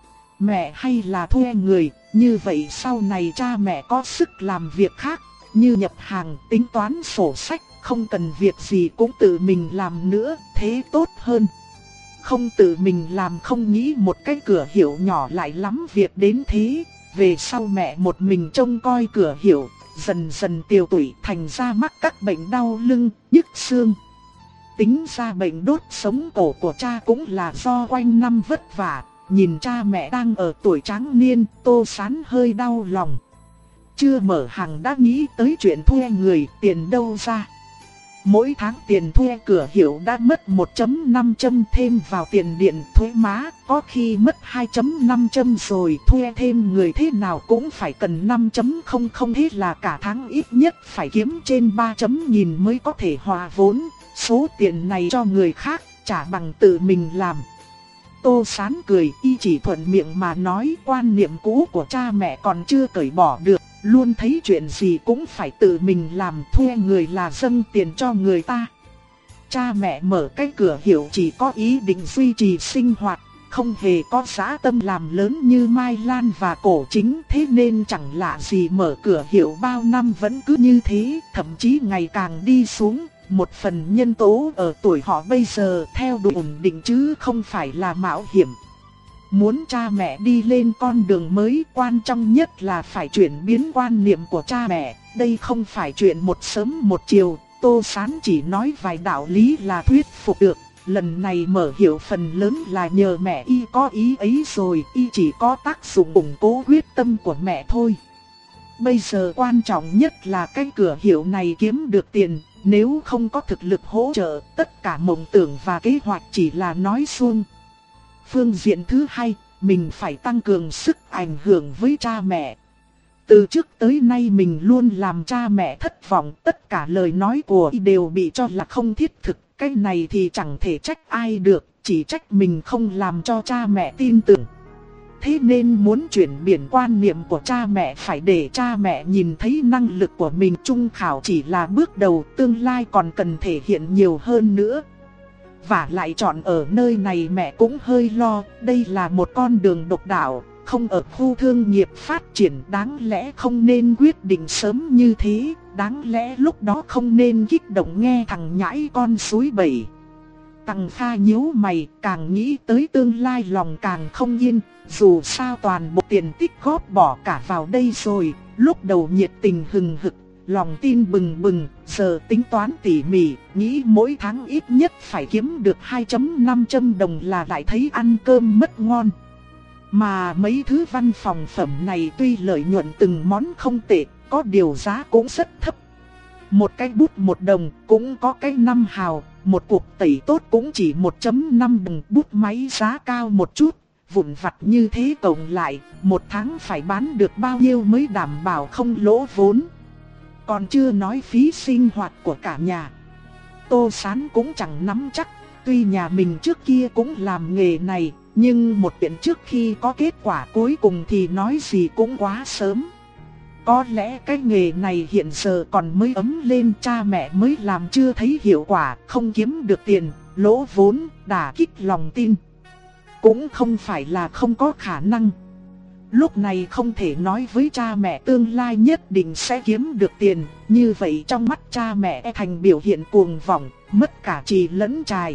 Mẹ hay là thuê người, như vậy sau này cha mẹ có sức làm việc khác, như nhập hàng, tính toán sổ sách, không cần việc gì cũng tự mình làm nữa, thế tốt hơn. Không tự mình làm không nghĩ một cái cửa hiệu nhỏ lại lắm việc đến thế, về sau mẹ một mình trông coi cửa hiệu, dần dần tiều tụy thành ra mắc các bệnh đau lưng, nhức xương. Tính ra bệnh đốt sống cổ của cha cũng là do quanh năm vất vả, nhìn cha mẹ đang ở tuổi tráng niên, Tô Sán hơi đau lòng. Chưa mở hàng đã nghĩ tới chuyện thuê người, tiền đâu ra. Mỗi tháng tiền thuê cửa hiệu đã mất một phẩy năm trăm thêm vào tiền điện thuế má, có khi mất hai phẩy năm trăm rồi, thuê thêm người thế nào cũng phải cần năm phẩy không không, thế là cả tháng ít nhất phải kiếm trên ba chấm nghìn mới có thể hòa vốn. Số tiền này cho người khác, trả bằng tự mình làm. Tô Sán cười, y chỉ thuận miệng mà nói, quan niệm cũ của cha mẹ còn chưa cởi bỏ được, luôn thấy chuyện gì cũng phải tự mình làm, thuê người là dâng tiền cho người ta. Cha mẹ mở cái cửa hiệu chỉ có ý định duy trì sinh hoạt, không hề có dã tâm làm lớn như Mai Lan và Cổ Chính, thế nên chẳng lạ gì mở cửa hiệu bao năm vẫn cứ như thế, thậm chí ngày càng đi xuống. Một phần nhân tố ở tuổi họ bây giờ theo đuổi ổn định chứ không phải là mạo hiểm. Muốn cha mẹ đi lên con đường mới, quan trọng nhất là phải chuyển biến quan niệm của cha mẹ. Đây không phải chuyện một sớm một chiều, Tô Sán chỉ nói vài đạo lý là thuyết phục được. Lần này mở hiệu phần lớn là nhờ mẹ y có ý ấy rồi, y chỉ có tác dụng củng cố quyết tâm của mẹ thôi. Bây giờ quan trọng nhất là cái cửa hiệu này kiếm được tiền. Nếu không có thực lực hỗ trợ, tất cả mộng tưởng và kế hoạch chỉ là nói suông. Phương diện thứ hai, mình phải tăng cường sức ảnh hưởng với cha mẹ. Từ trước tới nay mình luôn làm cha mẹ thất vọng, tất cả lời nói của y đều bị cho là không thiết thực. Cái này thì chẳng thể trách ai được, chỉ trách mình không làm cho cha mẹ tin tưởng. Thế nên muốn chuyển biển quan niệm của cha mẹ phải để cha mẹ nhìn thấy năng lực của mình. Trung khảo chỉ là bước đầu, tương lai còn cần thể hiện nhiều hơn nữa. Và lại chọn ở nơi này mẹ cũng hơi lo, đây là một con đường độc đạo, không ở khu thương nghiệp phát triển, đáng lẽ không nên quyết định sớm như thế, đáng lẽ lúc đó không nên kích động nghe thằng nhãi con suối bẩy. Tằng Kha nhíu mày, càng nghĩ tới tương lai lòng càng không yên, dù sao toàn bộ tiền tích góp bỏ cả vào đây rồi, lúc đầu nhiệt tình hừng hực, lòng tin bừng bừng, giờ tính toán tỉ mỉ, nghĩ mỗi tháng ít nhất phải kiếm được hai phẩy năm trăm đồng là lại thấy ăn cơm mất ngon. Mà mấy thứ văn phòng phẩm này tuy lợi nhuận từng món không tệ, có điều giá cũng rất thấp. Một cái bút một đồng cũng có cái năm hào, một cuộc tẩy tốt cũng chỉ một phẩy năm đồng, bút máy giá cao một chút, vụn vặt như thế cộng lại, một tháng phải bán được bao nhiêu mới đảm bảo không lỗ vốn. Còn chưa nói phí sinh hoạt của cả nhà. Tô Sán cũng chẳng nắm chắc, tuy nhà mình trước kia cũng làm nghề này, Nhưng một chuyện trước khi có kết quả cuối cùng thì nói gì cũng quá sớm. Có lẽ cái nghề này hiện giờ còn mới ấm lên, cha mẹ mới làm chưa thấy hiệu quả, không kiếm được tiền, lỗ vốn, đả kích lòng tin. Cũng không phải là không có khả năng. Lúc này không thể nói với cha mẹ tương lai nhất định sẽ kiếm được tiền, như vậy trong mắt cha mẹ thành biểu hiện cuồng vọng, mất cả trì lẫn trài.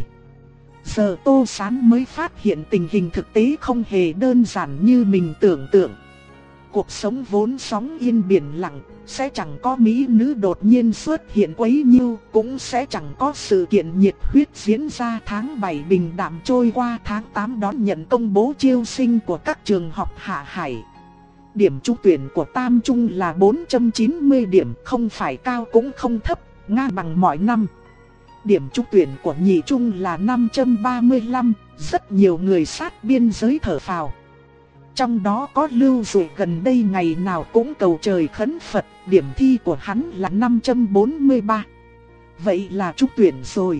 Giờ Tô Sán mới phát hiện tình hình thực tế không hề đơn giản như mình tưởng tượng. Cuộc sống vốn sóng yên biển lặng, sẽ chẳng có mỹ nữ đột nhiên xuất hiện quấy nhiêu, cũng sẽ chẳng có sự kiện nhiệt huyết diễn ra. Tháng bảy bình đạm trôi qua, tháng tám đón nhận công bố chiêu sinh của các trường học Hạ Hải. Điểm trúng tuyển của Tam Trung là bốn trăm chín mươi điểm, không phải cao cũng không thấp, ngang bằng mọi năm. Điểm trúng tuyển của Nhị Trung là năm trăm ba mươi lăm, rất nhiều người sát biên giới thở phào. Trong đó có Lưu Dụ gần đây ngày nào cũng cầu trời khấn Phật, điểm thi của hắn là năm trăm bốn mươi ba. Vậy là trúng tuyển rồi.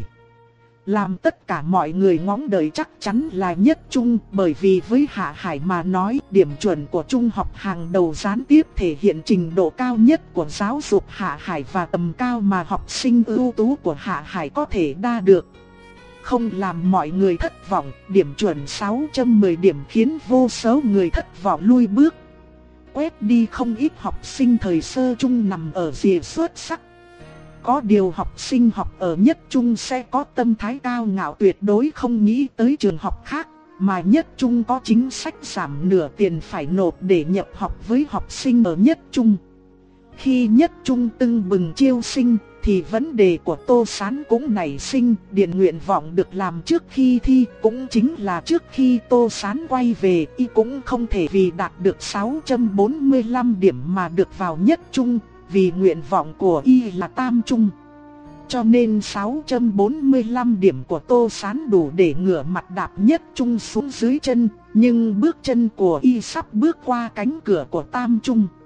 Làm tất cả mọi người ngóng đợi chắc chắn là nhất trung, bởi vì với Hạ Hải mà nói, điểm chuẩn của trung học hàng đầu gián tiếp thể hiện trình độ cao nhất của giáo dục Hạ Hải và tầm cao mà học sinh ưu tú của Hạ Hải có thể đa được. Không làm mọi người thất vọng, điểm chuẩn sáu trăm mười điểm khiến vô số người thất vọng lui bước. Quét đi không ít học sinh thời sơ trung nằm ở rìa xuất sắc. Có điều học sinh học ở nhất trung sẽ có tâm thái cao ngạo, tuyệt đối không nghĩ tới trường học khác, mà nhất trung có chính sách giảm nửa tiền phải nộp để nhập học với học sinh ở nhất trung. Khi nhất trung tưng bừng chiêu sinh, thì vấn đề của Tô Sán cũng nảy sinh. Điền nguyện vọng được làm trước khi thi, cũng chính là trước khi Tô Sán quay về, y cũng không thể vì đạt được sáu trăm bốn mươi lăm điểm mà được vào nhất trung, vì nguyện vọng của y là Tam Trung. Cho nên sáu trăm bốn mươi lăm điểm của Tô Sán đủ để ngửa mặt đạp nhất trung xuống dưới chân, nhưng bước chân của y sắp bước qua cánh cửa của Tam Trung.